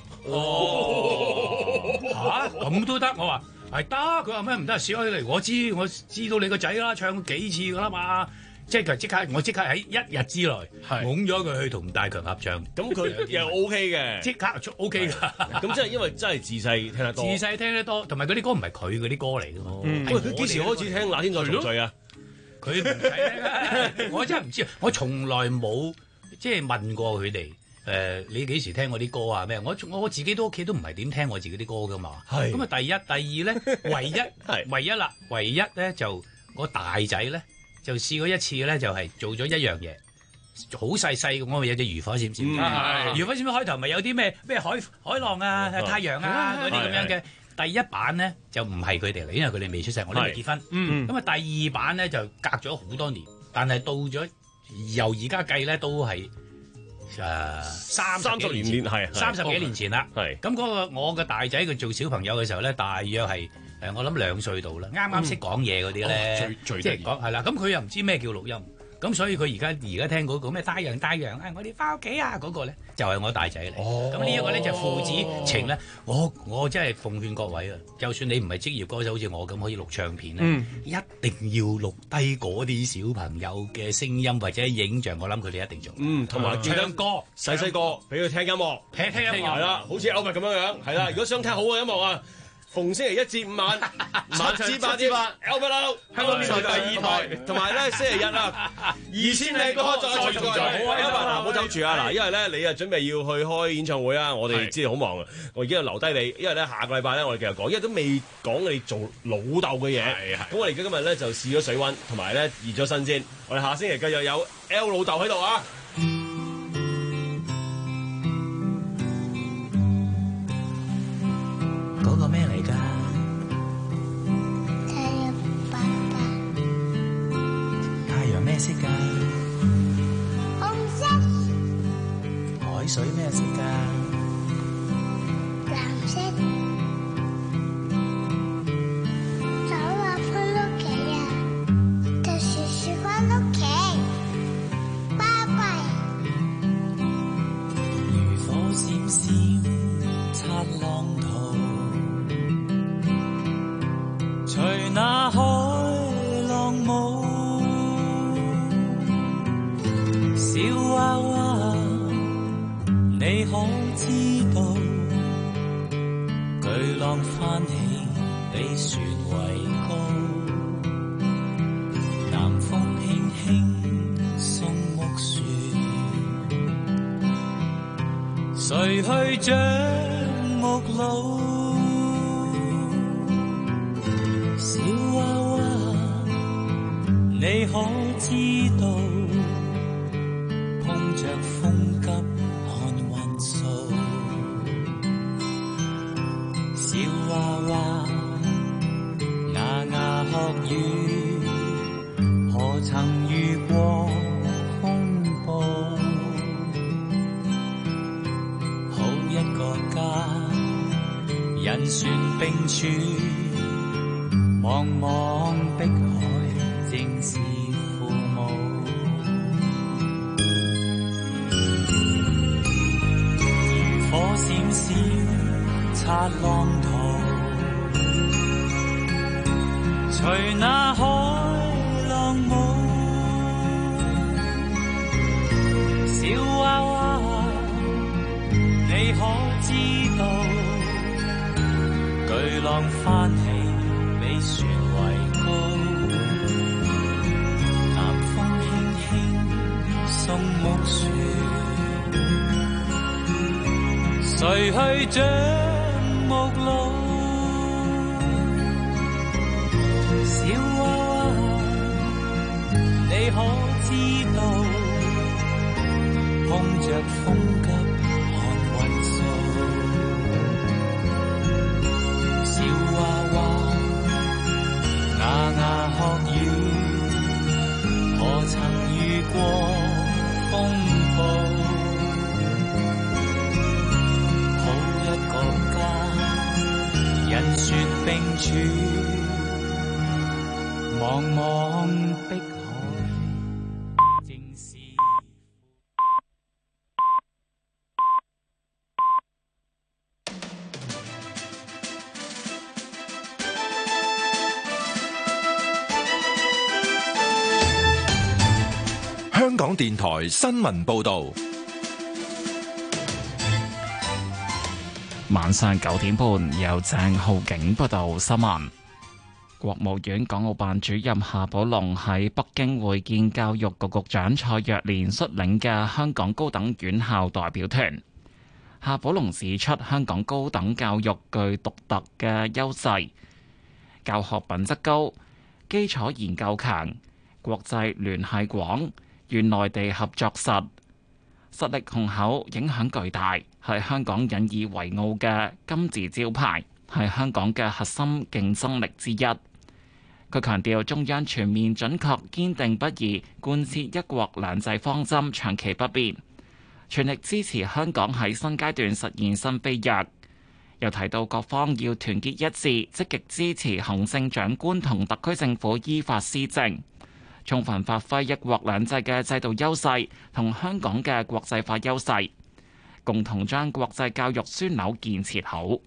哦，嚇咁都得，我話係得，佢話咩唔得？小開嚟，我知我知道你個仔啦，唱幾次噶啦嘛，即係即刻，我即刻喺一日之內拱咗佢去同大強合唱， 咁佢又 O K 嘅， 即刻 O K 㗎。 咁即係因為真係自細聽得多， 自細聽得多，同埋嗰啲歌唔係佢嗰啲歌嚟㗎嘛。 喂，佢幾時開始聽那天再重聚啊？ 佢唔使聽，我真係唔知，我從來冇即係問過佢哋。誒、呃，你幾時聽我啲歌啊？咩？我我自己都屋企都唔係點聽我自己啲歌噶嘛。係咁啊！第一、第二咧，唯一係唯一啦，唯一咧就我大仔咧就試過一次咧，就係、是、做咗一樣嘢，好細細咁，我咪有隻漁火閃閃。嗯、漁火閃閃開頭咪有啲咩咩海海浪啊、嗯、太陽啊嗰啲咁樣嘅。第一版咧就唔係佢哋嚟，因為佢哋未出世，我哋未結婚。嗯。咁啊，第二版咧就隔咗好多年，但係到咗由而家計咧都係。誒三三十年前係三十幾年前啦，係咁嗰個我嘅大仔佢做小朋友嘅時候咧，大約係誒我諗兩歲到啦，啱啱識講嘢嗰啲咧，即係講係啦，咁佢又唔知咩叫錄音，咁所以佢而家而家聽嗰個咩太陽太陽啊，我哋翻屋企啊嗰個咧就係我大仔嚟，咁呢一個咧就父子情咧，我我真係奉勸各位啊，就算你唔係職業歌手，好似我咁可以錄唱片咧，一定要錄低嗰啲小朋友嘅聲音或者影像，我諗佢哋一定做。嗯，同埋唱歌細細個俾佢聽音樂，聽聽音樂係啦，好似 Albert 咁樣樣係啦。如果想聽好嘅音樂啊，逢星期一至五晚晚至八至八 Albert Lau 香港電台第二台，同埋咧星期日啊二千零歌再再再好啊 Albert 嗱，唔好走住啊嗱，因為咧你啊準備要去開演唱會啊，我哋知道好忙啊，我已經留低你，因為咧下個禮拜咧我哋繼續講，因為都未講你做老豆嘅嘢，咁我哋今日咧就試咗水溫，同埋咧熱咗身先，我哋下星期繼續有 L 老豆喺度啊。 嗰個咩嚟㗎？ 太陽爸爸。 太陽咩色㗎？ 紅色。 海水咩色㗎？ 藍色。走啊，返屋企啊！到時雪可知道，巨浪翻起比船為高，南風輕輕送木樹，誰去將木老？小娃娃，你可知道，碰着風急看雲掃，小娃娃牙牙學語，何曾遇過風暴？好一個家，人船並處，茫茫碧海正是父母。漁火閃閃擦浪濤，隨那海浪舞。小娃娃，你可知道，巨浪翻起比船為高，南風輕輕送木樹，誰去將木老？小娃娃，你可知道，碰着風急看雲掃，小娃娃牙牙學語，何曾遇過風暴？好一個家，人船並處，茫茫碧海正是。 香港電台新聞報導， 晚上九點半由鄭浩景報道新聞。國務院港澳辦主任夏寶龍喺北京會見教育局局長蔡若蓮率領嘅香港高等院校代表團。夏寶龍指出，香港高等教育具獨特嘅優勢，教學品質高，基礎研究強，國際聯繫廣，與內地合作實，實力雄厚，影響巨大，係香港引以為傲嘅金字招牌，係香港嘅核心競爭力之一。佢強調，中央全面準確堅定不移貫徹一國兩制方針長期不變，全力支持香港喺新階段實現新飛躍。又提到各方要團結一致，積極支持行政長官同特區政府依法施政，充分發揮一國兩制嘅制度優勢同香港嘅國際化優勢，共同將國際教育樞紐建設好。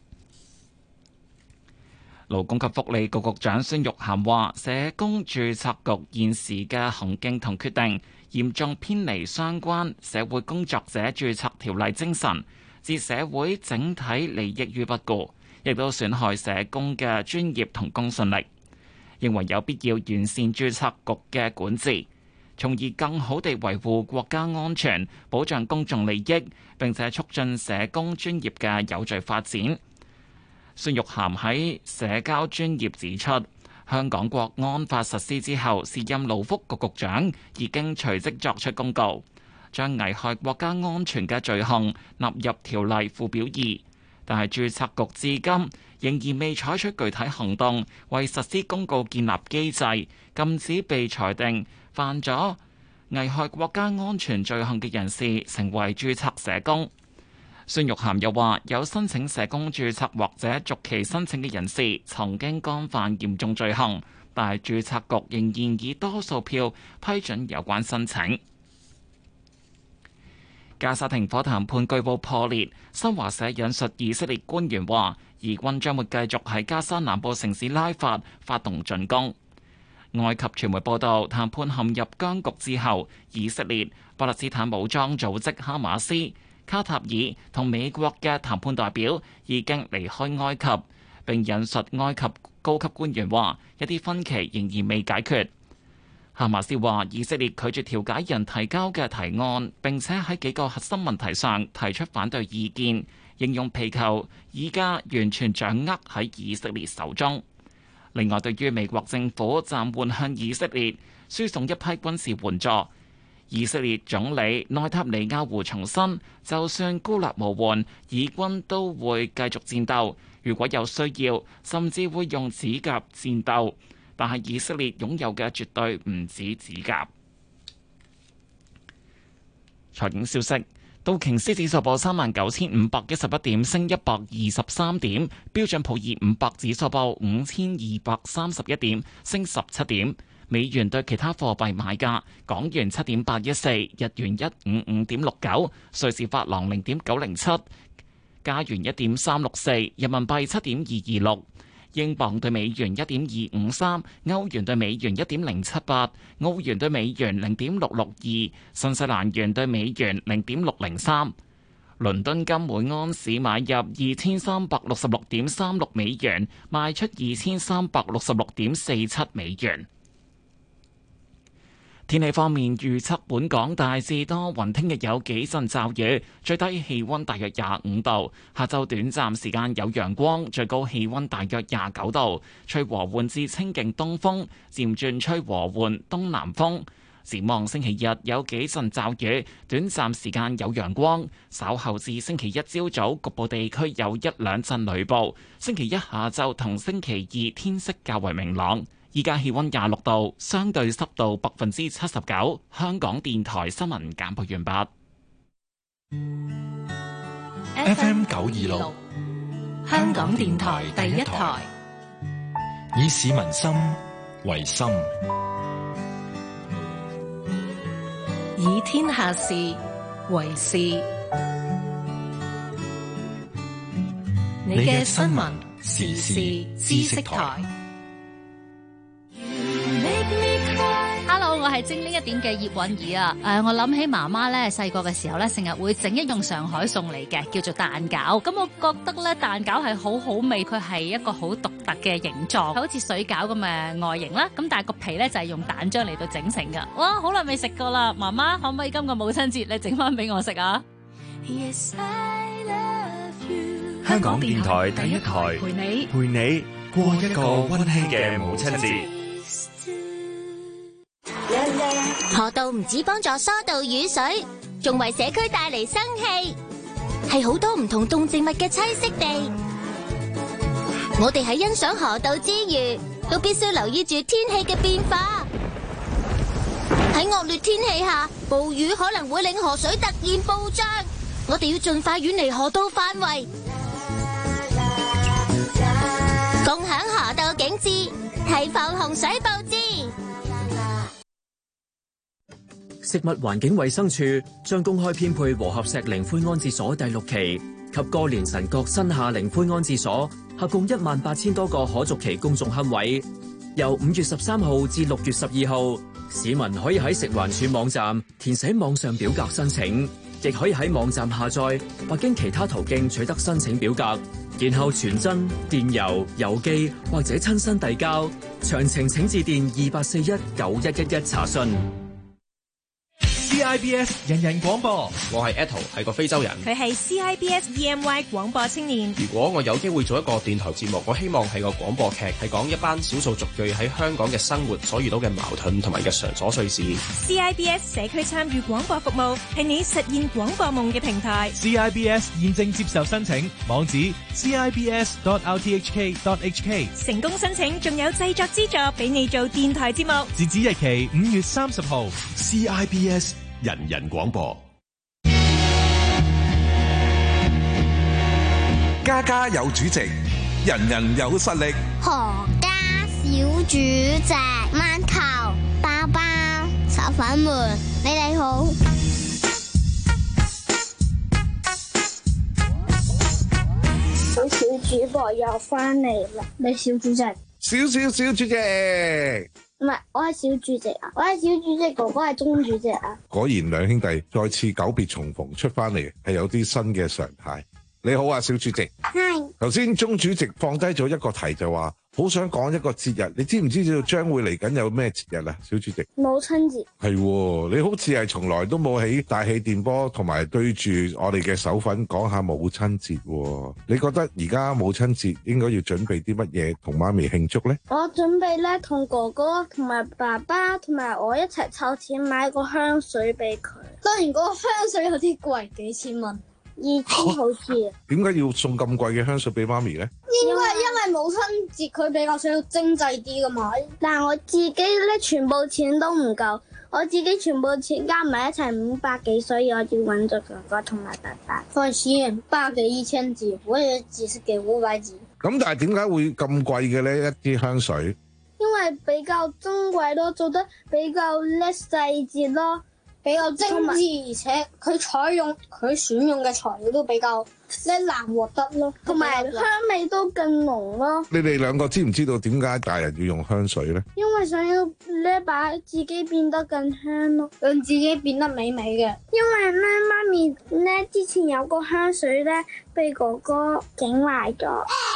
勞工及福利局局長孫玉菡話，社工註冊局現時嘅行徑同決定嚴重偏離相關社會工作者註冊條例精神，置社會整體利益於不顧，亦都損害社工嘅專業同公信力。認為有必要完善註冊局嘅管治，從而更好地維護國家安全、保障公眾利益，並且促進社工專業嘅有序發展。孫玉菡喺社交專頁指出，香港國安法實施之後，時任勞福局局長已經隨即作出公告，將危害國家安全嘅罪行納入條例附表二，但係註冊局至今仍然未採取具體行動，為實施公告建立機制，禁止被裁定犯咗危害國家安全罪行嘅人士成為註冊社工。孫玉菡又話，有申請社工註冊或者續期申請嘅人士曾經干犯嚴重罪行，但係註冊局仍然以多數票批准有關申請。加沙停火談判據報破裂，新華社引述以色列官員話，以軍將會繼續喺加沙南部城市拉法發動進攻。埃及傳媒報道，談判陷入僵局之後，以色列、巴勒斯坦武裝組織哈馬斯、 卡塔爾同美國嘅談判代表已經離開埃及，並引述埃及高級官員話，一啲分歧仍然未解決。哈馬斯話以色列拒絕調解人提交嘅提案，並且喺幾個核心問題上提出反對意見，形容皮球依家完全掌握喺以色列手中。另外，對於美國政府暫緩向以色列輸送一批軍事援助，以色列總理內塔尼亞胡重申，就算孤立無援，以軍都會繼續戰鬥，如果有需要，甚至會用指甲戰鬥。但係以色列擁有嘅絕對唔止指甲。財經消息：道瓊斯指數報三萬九千五百一十一點，升一百二十三點；標準普爾五百指數報五千二百三十一點，升十七點。美元對其他貨幣買價：港元七點八一四，日元一五五點六九，瑞士法郎零點九零七，加元一點三六四，人民幣七點二二六。英鎊對美元一點二五三，歐元對美元一點零七八，澳元對美元零點六六二，新西蘭元對美元零點六零三。倫敦金每盎司買入二千三百六十六點三六美元，賣出二千三百六十六點四七美元。天氣方面，預測本港大致多雲，聽日有幾陣驟雨，最低氣溫大約廿五度。下晝短暫時間有陽光，最高氣溫大約廿九度，吹和緩至清勁東風，漸轉吹和緩東南風。展望星期日有幾陣驟雨，短暫時間有陽光，稍後至星期一朝早局部地區有一兩陣雷暴。星期一下晝同星期二天色較為明朗。依家氣溫廿六度，相對濕度百分之七十九。香港電台新聞簡報完畢。 F M 九二六， 香港電台第一台， 以市民心為心， 以天下事為事。你嘅新聞時事知識台。 Hello， 我係精靈一點嘅葉韻儀啊！誒、呃，我諗起媽媽咧細個嘅時候咧，成日會整一樣上海送嚟嘅，叫做蛋餃。咁我覺得咧，蛋餃係好好味，佢係一個好獨特嘅形狀，好似水餃咁嘅外形啦。咁但係個皮咧就係用蛋漿嚟到整成噶。哇，好耐未食過啦！媽媽可唔可以今個母親節你整翻俾我食啊？ Yes, I love you。 香港電台第一台陪你陪你過一個溫馨嘅母親節。 河道唔止幫助疏導雨水，仲為社區帶嚟生氣，係好多唔同動植物嘅棲息地。我哋喺欣賞河道之餘，都必須留意住天氣嘅變化。喺惡劣天氣下，暴雨可能會令河水突然暴漲，我哋要盡快遠離河道範圍，共享河道景致，提防洪水暴至。 食物環境衛生署將公開編配和合石靈灰安置所第六期及歌連臣角新下靈灰安置所合共一萬八千多個可續期公眾龕位，由五月十三號至六月十二號，市民可以喺食環署網站填寫網上表格申請，亦可以喺網站下載或經其他途徑取得申請表格，然後傳真、電郵、郵寄或者親身遞交。詳情請致電二八四一九一一一查詢。 C I B S 人人廣播， 我係 Eto， 係個非洲人。 佢係 C I B S E M Y 廣播青年。 如果我有機會做一個電台節目，我希望係個廣播劇，係講一班少數族裔喺香港嘅生活所遇到嘅矛盾同埋日常瑣碎事。 C I B S 社區參與廣播服務係你實現廣播夢嘅平台。 C I B S 現正接受申請，網址 c i b s dot r t h k dot h k。 成功申請仲有製作資助俾你做電台節目。 截止日期五月三十號。C I B S 人人廣播， 家家有主席，人人有實力。 何家小主席，饅頭、包包、炒粉們，你哋好。小小主播又翻嚟啦，你小主席。 小小小主席， 唔係，我係小主席啊，我係小主席，哥哥係中主席啊。 果然兩兄弟再次久別重逢，出翻嚟係有啲新嘅常態。你好啊，小主席。 係。頭先鐘主席放低咗一個題就話，好想講一個節日，你知唔知道將會嚟緊有咩節日啊？小主席。 母親節。係喎，你好似係從來都冇喺大氣電波同埋對住我哋嘅手粉講下母親節喎。你覺得而家母親節應該要準備啲乜嘢同媽咪慶祝呢？ 我準備咧同哥哥同埋爸爸同埋我一齊湊錢買個香水俾佢。當然嗰個香水有啲貴，幾千蚊。二千好似啊！ 點解要送咁貴嘅香水俾媽咪呢？ 應該係因為母親節佢比較想要精緻啲噶嘛。但係我自己咧全部錢都唔夠，我自己全部錢加埋一齊五百幾，所以我要揾咗哥哥同埋爸爸。放心，爸給一千幾，我也只是給五百幾。咁但係點解會咁貴嘅呢？一啲香水？ 因為比較珍貴咯，做得比較叻細節咯。比較精緻，而且佢採用佢選用嘅材料都比較咧難獲得咯，同埋香味都更濃咯。 你哋兩個知唔知道點解大人要用香水咧？ 因為想要咧把自己變得更香咯，讓自己變得美美嘅。因為咧媽咪咧之前有個香水咧被哥哥整壞咗。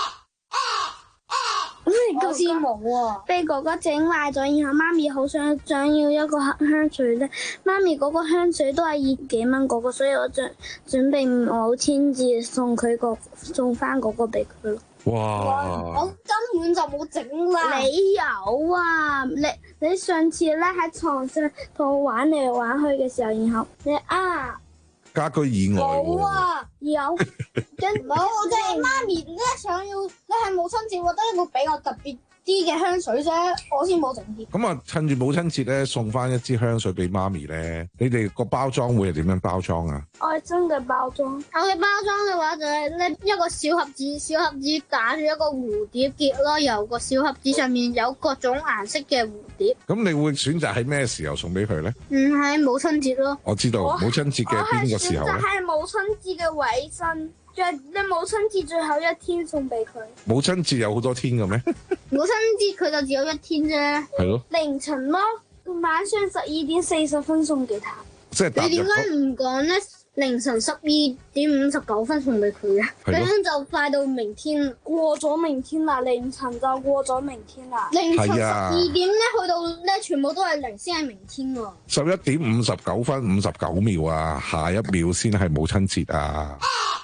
好似冇喎，被哥哥整壞咗，然後媽咪好想想要一個香水咧，媽咪嗰個香水都係二幾蚊嗰個，所以我準準備母親節送佢個送翻嗰個俾佢咯。 哇！ 我根本就冇整啦。你有啊？你你上次咧喺床上同我玩嚟玩去嘅時候，然後你啊。 家居以外冇啊，有，跟冇即係媽咪咧想要，你係母親節覺得一個比較特別啲嘅香水啫，我先冇整啲。 咁啊，趁住母親節咧，送翻一支香水俾媽咪咧，你哋個包裝會係點樣包裝啊？ 愛心嘅包裝，我嘅包裝嘅話就係咧一個小盒子，小盒子打住一個蝴蝶結咯，由個小盒子上面有各種顏色嘅蝴蝶。 咁你會選擇喺咩時候送俾佢咧？ 唔係母親節咯。 我知道母親節嘅邊個時候咧？ 我係選擇係母親節嘅尾聲。在你母親節最後一天送俾佢。 母親節有好多天嘅咩？ 母親節佢就只有一天啫。 係咯。凌晨咯，晚上十二點四十分送給他。 即係你點解唔講咧？凌晨十二點五十九分送俾佢啊？咁樣就快到明天，過咗明天啦。凌晨就過咗明天啦。凌晨十二點咧，去到咧，全部都係零先係明天喎。 十一點五十九分五十九秒啊，下一秒先係母親節啊！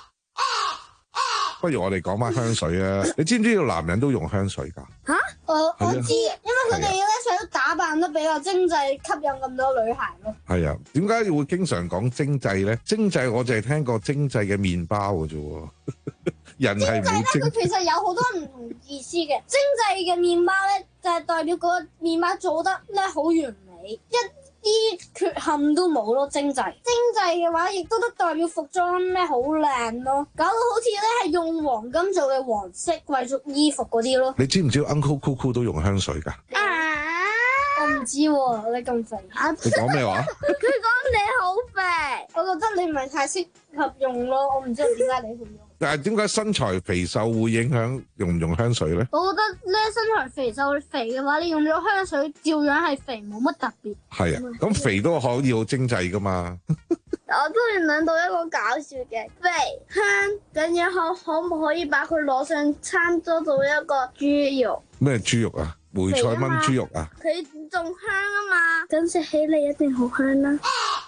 不如我哋講翻香水啊！你知唔知道男人都用香水噶？ 吓、啊，我我知，因為佢哋咧想打扮得比較精緻，吸引咁多女孩咯。係啊， 點解會經常講精製咧？精製我淨係聽過精製嘅麵包嘅啫。人係唔精製咧， 佢其實有好多唔同意思嘅。精製嘅麵包咧，就係代表嗰個麵包做得咧好完美，一啲缺陷都冇咯。精製精製嘅話，亦都得代表服裝咧好靚咯，搞到好似咧係用黃金做嘅黃色貴族衣服嗰啲咯。 你知唔知 Uncle Cuckoo 都用香水噶？ 啊，我唔知喎，你咁肥。 你講咩話？ 佢講你好肥，我覺得你唔係太適合用咯，我唔知道點解你會用。 但係點解身材肥瘦會影響用唔用香水咧？ 我覺得咧身材肥瘦肥嘅話，你用咗香水照樣係肥，冇乜特別。 係啊，咁肥都可以好精製噶嘛。 我突然諗到一個搞笑嘅肥香，咁然後可唔可以把佢攞上餐桌做一個豬肉？ 咩豬肉啊？梅菜炆豬肉啊？ 佢仲香啊嘛，咁食起嚟一定好香啦。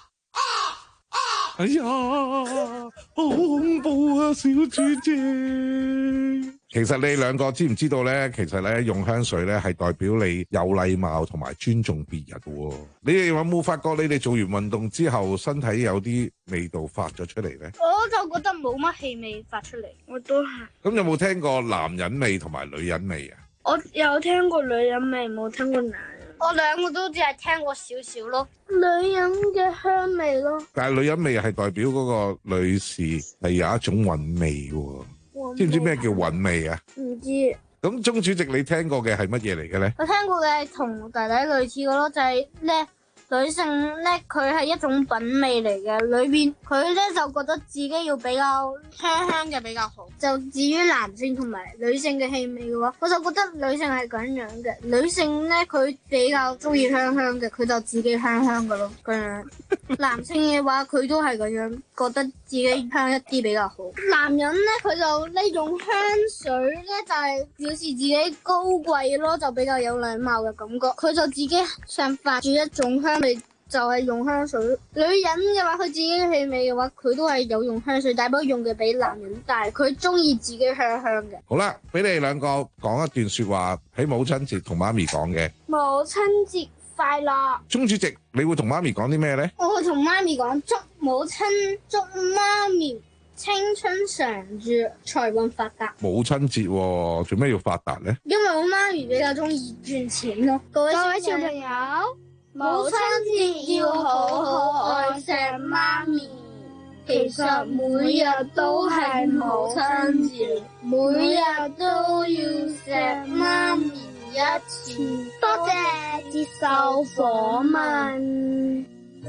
哎呀，好恐怖啊，小主席！其實你兩個知唔知道咧？其實咧用香水咧係代表你有禮貌同埋尊重別人嘅。你哋有冇發覺你哋做完運動之後身體有啲味道發咗出嚟咧？ 我就覺得冇乜氣味發出嚟，我都係。咁有冇聽過男人味同埋女人味啊？ 我有聽過女人味，冇聽過男人。我兩個都只係聽過少少咯，女人嘅香味咯。但係女人味係代表嗰個女士係有一種韻味喎，知唔知咩叫韻味啊？唔知。咁鐘主席你聽過嘅係乜嘢嚟嘅咧？我聽過嘅係同弟弟類似嘅咯，就係咧女性咧，佢係一種品味嚟嘅，裏邊佢咧就覺得自己要比較香香嘅比較好。就至於男性同埋女性嘅氣味嘅話，我就覺得女性係咁樣嘅，女性咧佢比較中意香香嘅，佢就自己香香嘅咯，咁樣。男性嘅話，佢都係咁樣，覺得自己香一啲比較好。男人咧，佢就呢種香水咧，就係、是、表示自己高貴咯，就比較有禮貌嘅感覺。佢就自己散發住一種香味，就係、是、用香水。女人嘅話，佢自己嘅氣味嘅話，佢都係有用香水，但不過用嘅比男人大。佢中意自己香香嘅。 好啦，俾你兩個講一段說話，喺母親節同媽咪講嘅。 母親節快樂！ 鍾主席，你會同媽咪講啲咩呢？ 我會同媽咪講，祝母親，祝媽咪青春常駐，財運發達。 母親節喎，做咩要發達呢？ 因為我媽咪比較中意賺錢咯。各位小朋友，母親節要好好愛錫媽咪。其實每日都係母親節，每日都要錫媽咪一次。多謝接受訪問。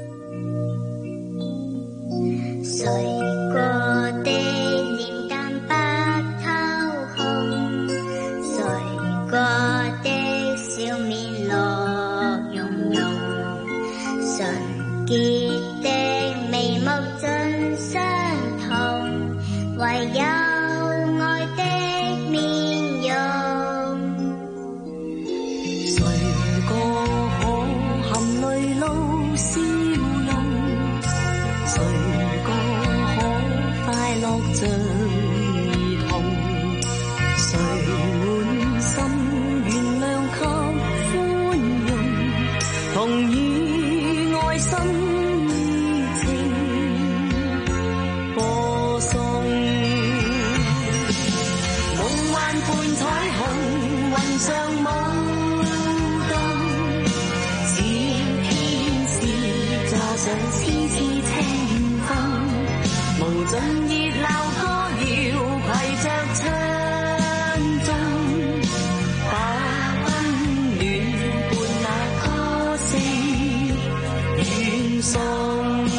誰過的臉蛋白透紅，誰過的笑面樂融融，純潔的眉目盡相同，唯有愛的面容。誰個可含淚露笑容？誰個可快樂像兒童？誰滿心原諒及寬容，同以愛心意情播送。夢幻伴彩虹，雲上舞動，似天使坐上絲絲清風，無盡熱鬧歌謠攜着唱頌，把溫暖伴那歌聲遠送。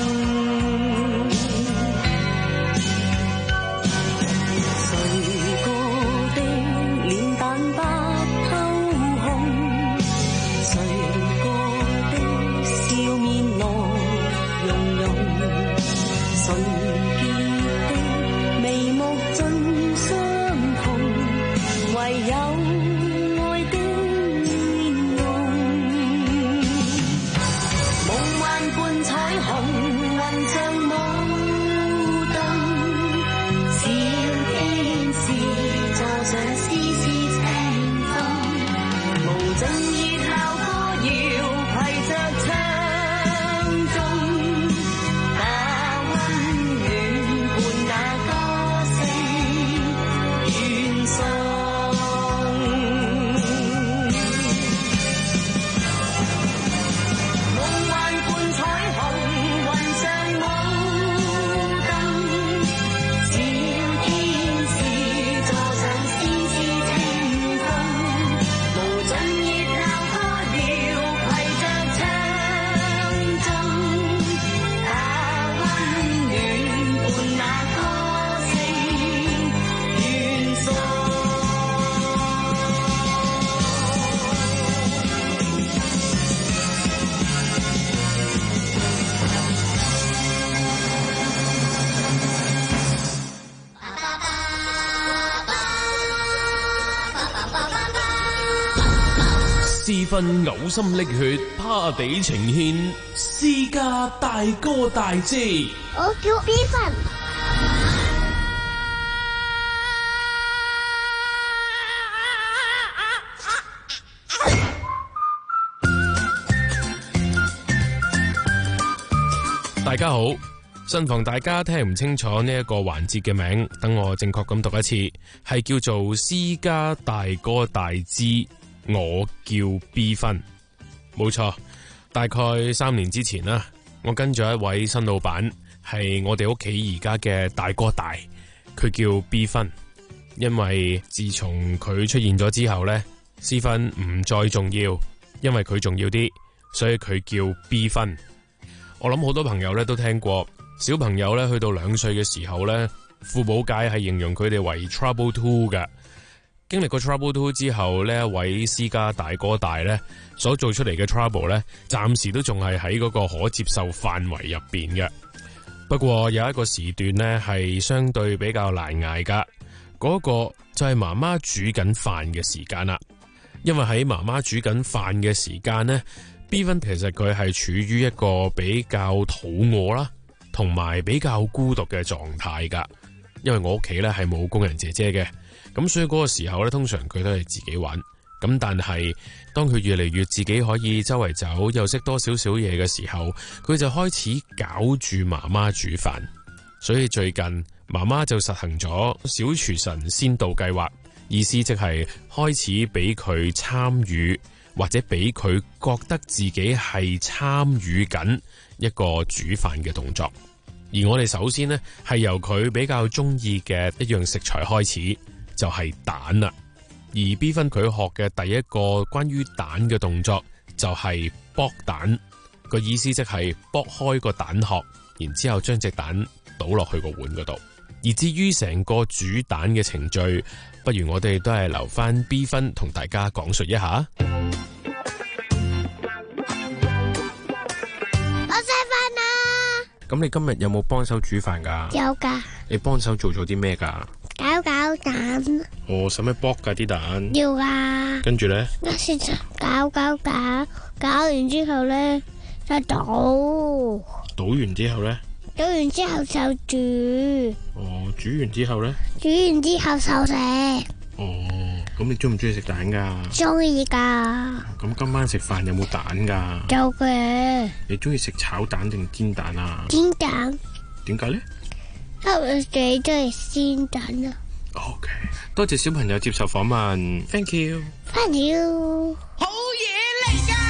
誰個的臉蛋白透紅？誰個的笑面樂融融？純潔的眉目盡相同，唯有愛的面容。夢幻伴彩虹，雲上舞動，小天使坐上絲絲清風，無盡熱鬧歌謠攜着唱頌，把溫暖伴那歌聲遠送。夢幻伴彩虹，雲上舞動，小天使坐上絲絲清風，無盡熱鬧歌謠攜着唱頌，把溫暖伴那歌聲遠送。 私分嘔心瀝血，趴地呈獻，私家大哥大姐。 我叫 B 份。 大家好，慎防大家聽唔清楚呢一個環節嘅名，等我正確咁讀一次，係叫做私家大哥大之我叫 B 分，冇錯。大概三年之前啦，我跟咗一位新老闆，係我哋屋企而家嘅大哥大，佢叫 B 分。因為自從佢出現咗之後呢，私分唔再重要，因為佢重要啲， 所以佢叫 B 分。我諗好多朋友咧都聽過，小朋友咧去到兩歲嘅時候咧，父母界係形容佢哋為 Trouble Two 嘅。經歷過 Trouble Two 之後，呢一位私家大哥大咧所做出嚟嘅 Trouble 咧，暫時都仲係喺嗰個可接受範圍入邊嘅。不過有一個時段呢係相對比較難捱噶，嗰個就係媽媽煮緊飯嘅時間啦。因為喺媽媽煮緊飯嘅時間呢， B 分其實佢係處於一個比較肚餓啦，同埋比較孤獨嘅狀態噶。因為我屋企咧係冇工人姐姐嘅，咁所以嗰個時候咧，通常佢都係自己玩。咁但係當佢越嚟越自己可以周圍走，又識多少少嘢嘅時候，佢就開始搞住媽媽煮飯。所以最近媽媽就實行咗小廚神先導計劃，意思即係開始俾佢參與，或者俾佢覺得自己係參與緊一個煮飯嘅動作。而我哋首先呢，係由佢比較中意嘅一樣食材開始，就係蛋啦。而 B 分佢學嘅第一個關於蛋嘅動作就係剝蛋，個意思即係剝開個蛋殼，然之後將隻蛋倒落去個碗嗰度。而至於成個煮蛋嘅程序，不如我哋都係留翻 B 分同大家講述一下。 我食飯啦！ 咁你今日有冇幫手煮飯噶？ 有噶。 你幫手做咗啲咩噶？ 搞搞蛋。 哦，使咩剝噶啲蛋？ 要噶。 跟住咧？ 我先搞搞搞，搞完之後咧就倒。 倒完之後咧？ 倒完之後就煮。 哦，煮完之後咧？ 煮完之後就食。 哦，咁你中唔中意食蛋噶？ 中意噶。 咁今晚食飯有冇蛋噶？ 有嘅。 你中意食炒蛋定煎蛋啊？ 煎蛋。 點解咧？ 因為最中意煎蛋啊。 OK， 多謝小朋友接受訪問 ，Thank you。Thank you。 好嘢嚟噶！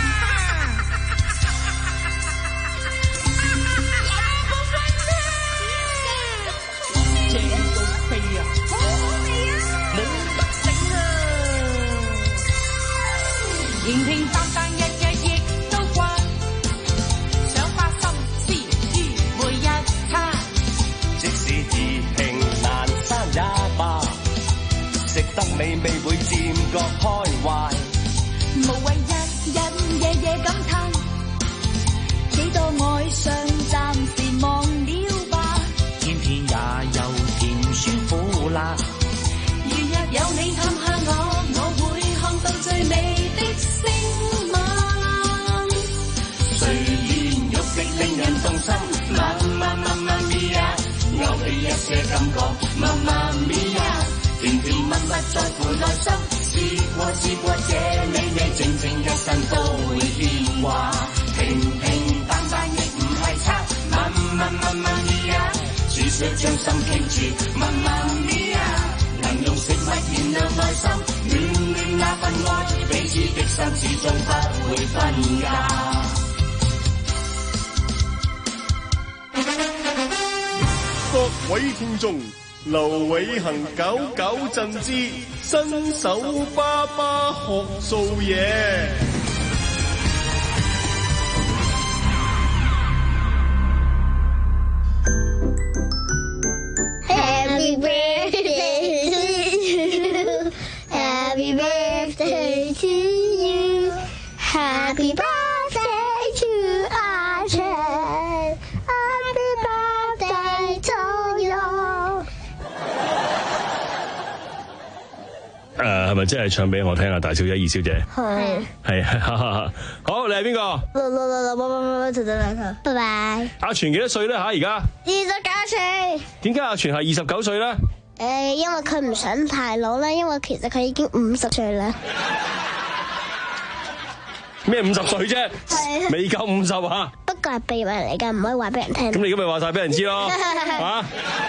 平平淡淡日日亦都慣，想花心思於每一餐。 即使易平難生也罷，食得美味會漸覺開懷。 無謂日日夜夜感嘆，幾多愛上暫時忘了吧。 天天也有甜酸苦辣， 如若有你探下我，我會看到最美的星晚。 睡蓮肉的令人動心，媽媽媽媽咪呀，勾起一些感覺，媽媽咪呀，甜甜蜜蜜在乎內心，試過試過這美味，靜靜一生都會變化，平平淡淡亦唔係差，媽媽媽媽咪呀，只需將心傾住，媽媽咪呀。能用食物燃亮內心，暖暖那份愛，彼此的心始終不會分家。 各位聽眾，劉偉恒搞搞震之新手爸爸學做嘢。 Happy birthday to you. Happy birthday to you. Happy birthday to Archie. Happy birthday to you. 誒，係咪真係唱俾我聽啊？大小姐、二小姐， 係係，好，你係邊個？ 六六六六八八八八七七兩頭，拜拜。 阿全幾多歲咧？吓，而家二十九歲。 點解阿全係二十九歲咧？ 誒，因為佢唔想太老啦，因為其實佢已經五十歲啦。 咩五十歲啫？ 係未夠五十啊？ 不過係秘密嚟㗎，唔可以話俾人聽。 咁你今日話晒俾人知咯，吓？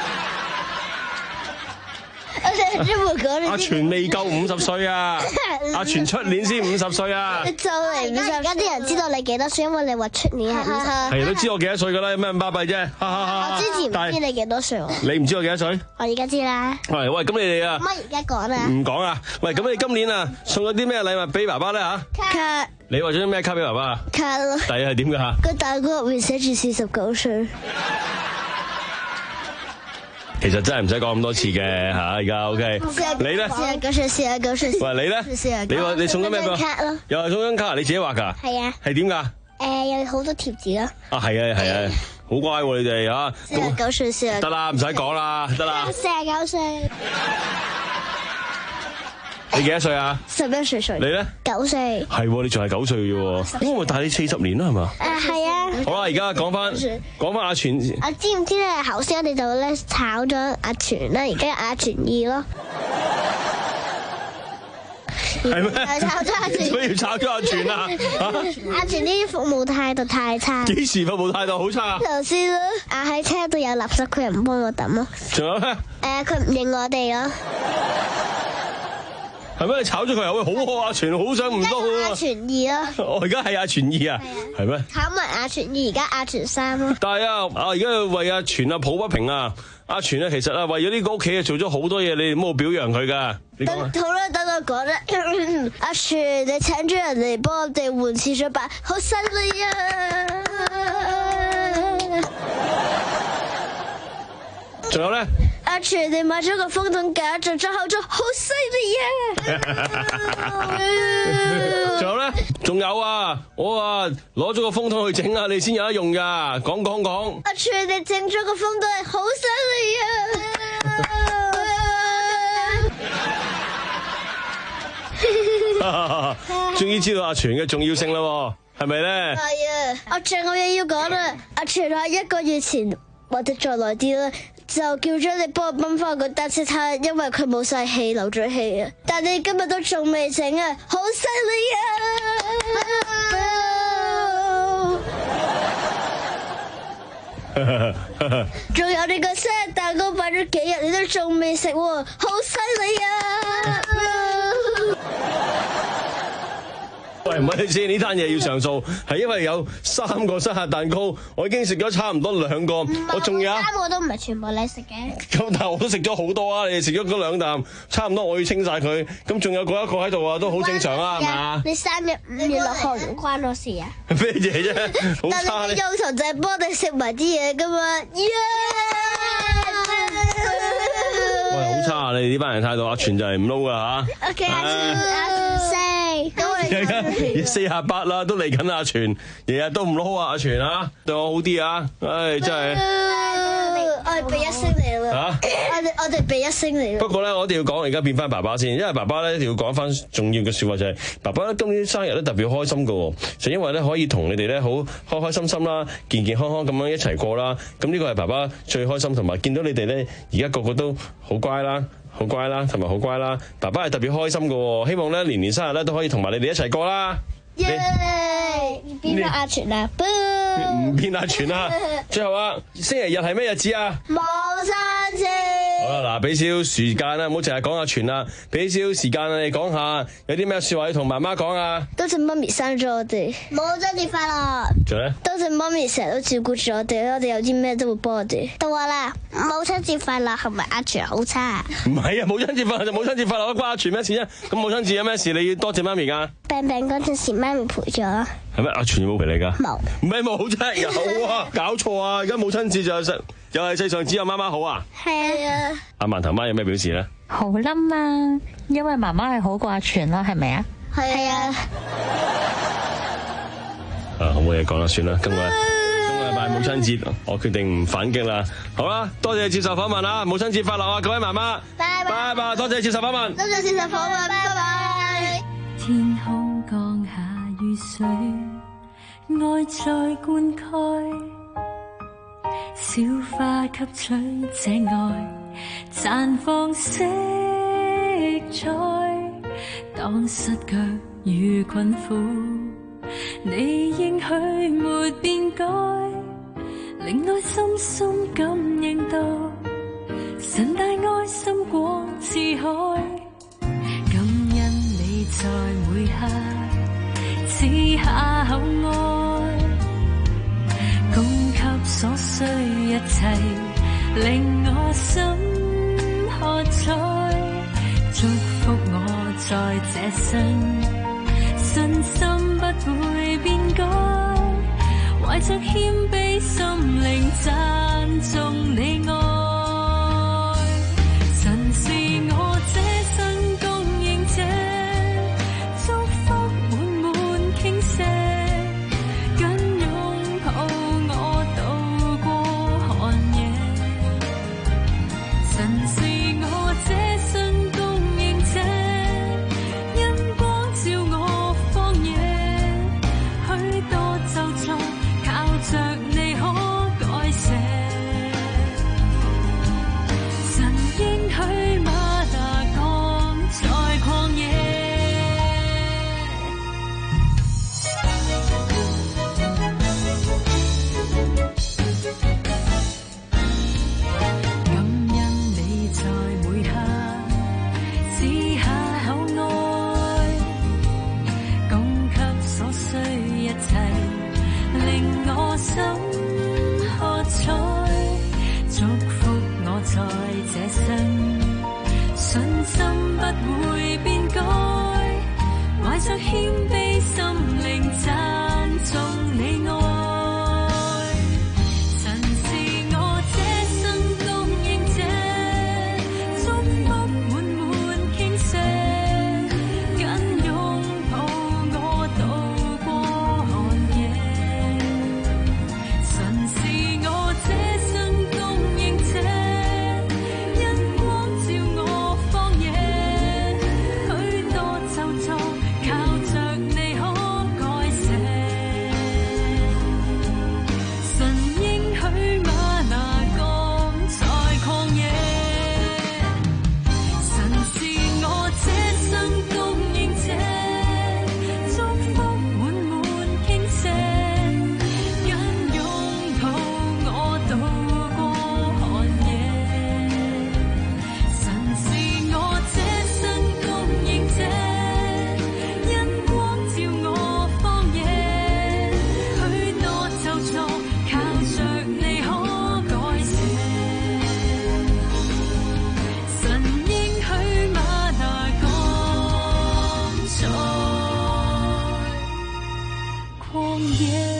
阿全未夠五十歲啊！阿全出年先五十歲啊！ 就嚟五十，而家啲人知道你幾多歲，因為你話出年係五十。 係都知我幾多歲噶啦，有咩咁巴閉啫？ 我之前唔知你幾多歲。 你唔知我幾多歲？ 我而家知啦。 喂喂，咁你哋啊？ 乜而家講啊？ 唔講啊！喂，咁你今年啊送咗啲咩禮物俾爸爸咧吓？ 你畫咗啲咩卡俾爸爸？ 卡咯。 底係點㗎？ 個大哥入面寫住四十九歲。 其實真係唔使講咁多次嘅嚇，而家 OK。你咧？ 四十九歲，四十九歲。 喂，你咧？你話你送緊咩俾我？ 卡咯。 又係送張卡，你自己畫㗎？ 係啊。 係點㗎？ 誒，有好多貼紙咯。 啊，係啊，係啊，好乖喎你哋嚇。 四十九歲，四十。 得啦，唔使講啦，得啦。 四十九歲。 你幾多歲啊？ 十一歲歲。 你咧？ 九歲。 係喎，你仲係九歲嘅喎，我咪大你四十年啦，係嘛？ 誒係啊。 好啦，而家講翻講翻阿全。 我知唔知咧？頭先我哋就咧炒咗阿全啦，而家阿全二咯。 係咩？ 炒咗阿全。 所以要炒咗阿全啊？ 阿全啲服務態度太差。 幾時服務態度好差？ 頭先咯，啊喺車度有垃圾，佢又唔幫我抌咯。 仲有咧？ 誒，佢唔認我哋咯。 係咩？你炒咗佢又會好好阿全，好想唔多好啊！ 阿全二咯。 我而家係阿全二啊，係咩？ 炒埋阿全二，而家阿全三咯。 但係啊，啊而家為阿全啊抱不平啊！阿全啊，其實啊為咗呢個屋企啊做咗好多嘢，你哋冇表揚佢噶。 等好啦，等我講啦。阿全，你請咗人嚟幫我哋換廁所板，好犀利啊！ 仲有咧？ 阿全，你買咗個風筒架，做咗後座，好犀利啊！ 仲有咧？仲有啊！我啊攞咗個風筒去整啊，你先有得用噶。講講講。 阿全，你整咗個風筒，好犀利啊！終於知道阿全嘅重要性啦，係咪咧？ 係啊！阿全，我嘢要講啦。阿全喺一個月前或者再耐啲啦，就叫咗你幫我泵翻個單車胎，因為佢冇晒氣，漏咗氣啊！但你今日都仲未整啊，好犀利啊！仲有你個生日蛋糕擺咗幾日，你都仲未食喎，好犀利啊！ 喂，唔係先，呢單嘢要上訴，係因為有三個生日蛋糕，我已經食咗差唔多兩個，我仲有三個都唔係全部你食嘅。 咁但係我都食咗好多啊！你哋食咗嗰兩啖，差唔多我要清晒佢，咁仲有嗰一個喺度啊，都好正常啊，係嘛？ 你生日五月六號唔關我事啊？ 咩嘢啫？好差你用頭就係幫你食埋啲嘢噶嘛？ 喂，好差啊！你哋呢班人態度，阿全就係唔撈噶吓。 O K，阿全阿全四， 而家四廿八啦，都嚟緊阿全，日日都唔撈啊！阿全啊，對我好啲啊！唉，真係。 我哋俾一星你啦。嚇！我哋我哋俾一星你啦。 不過咧，我一定要講，而家變翻爸爸先，因為爸爸咧一定要講翻重要嘅説話就係、是，爸爸咧今年生日咧特別開心嘅喎，就因為咧可以同你哋咧好開開心心啦、健健康康咁樣一齊過啦。咁呢個係爸爸最開心，同埋見到你哋咧而家個個都好乖啦。好乖啦，同埋好乖啦，爸爸係特別開心嘅，希望咧年年生日咧都可以同埋你哋一齊過啦。 耶！變翻阿全啦， 唔變阿全啦。最後啊，星期日係咩日子啊？ 母親節。 好啦，嗱，俾少少時間啦，唔好淨係講阿全啦，俾少少時間你講下，有啲咩說話要同媽媽講啊？ 多謝媽咪生咗我哋，母親節快樂。 仲咧？ 多謝媽咪成日都照顧住我哋，我哋有啲咩都會幫我哋。到我啦，母親節快樂，係咪阿全好差？ 唔係啊，母親節快樂就母親節快樂，關阿全咩事啊？咁母親節有咩事你要多謝媽咪噶？ 病病嗰陣時，媽咪陪咗。 係咩？阿全有冇陪你噶？ 冇。 唔係冇啫，有啊！搞錯啊！而家母親節就係又係世上只有媽媽好啊！ 係啊。 阿饅頭媽有咩表示咧？ 好冧啊！因為媽媽係好過阿全啦，係咪啊？ 係啊。 啊，好冇嘢講啦，算啦，今個今個禮拜母親節，我決定唔反擊啦。好啦，多謝接受訪問啦，母親節快樂啊，各位媽媽！拜拜拜拜，多謝接受訪問， 多謝接受訪問，拜拜。 天空降下雨水，愛在灌溉，小花吸取這愛，綻放色彩。當失腳與困苦，你應許沒變改，令內心深感應到神大愛心廣似海。感恩你在每刻賜下厚愛，供給所需一切，令我心喝彩，祝福我在這生信心不着謙卑心靈讚頌你愛。神是我這生供應者，祝福滿滿傾瀉，緊擁抱我渡過寒夜。神是我這生供應者，因光照我荒野，許多咒詛靠着你可改寫。神應許嗎哪降在曠野，神是我這生供應者，祝福滿滿傾瀉，緊擁抱我渡過寒夜。神是我這生供應者，因光照我荒野，許多咒詛靠着你可改寫。神應許嗎哪降在曠野。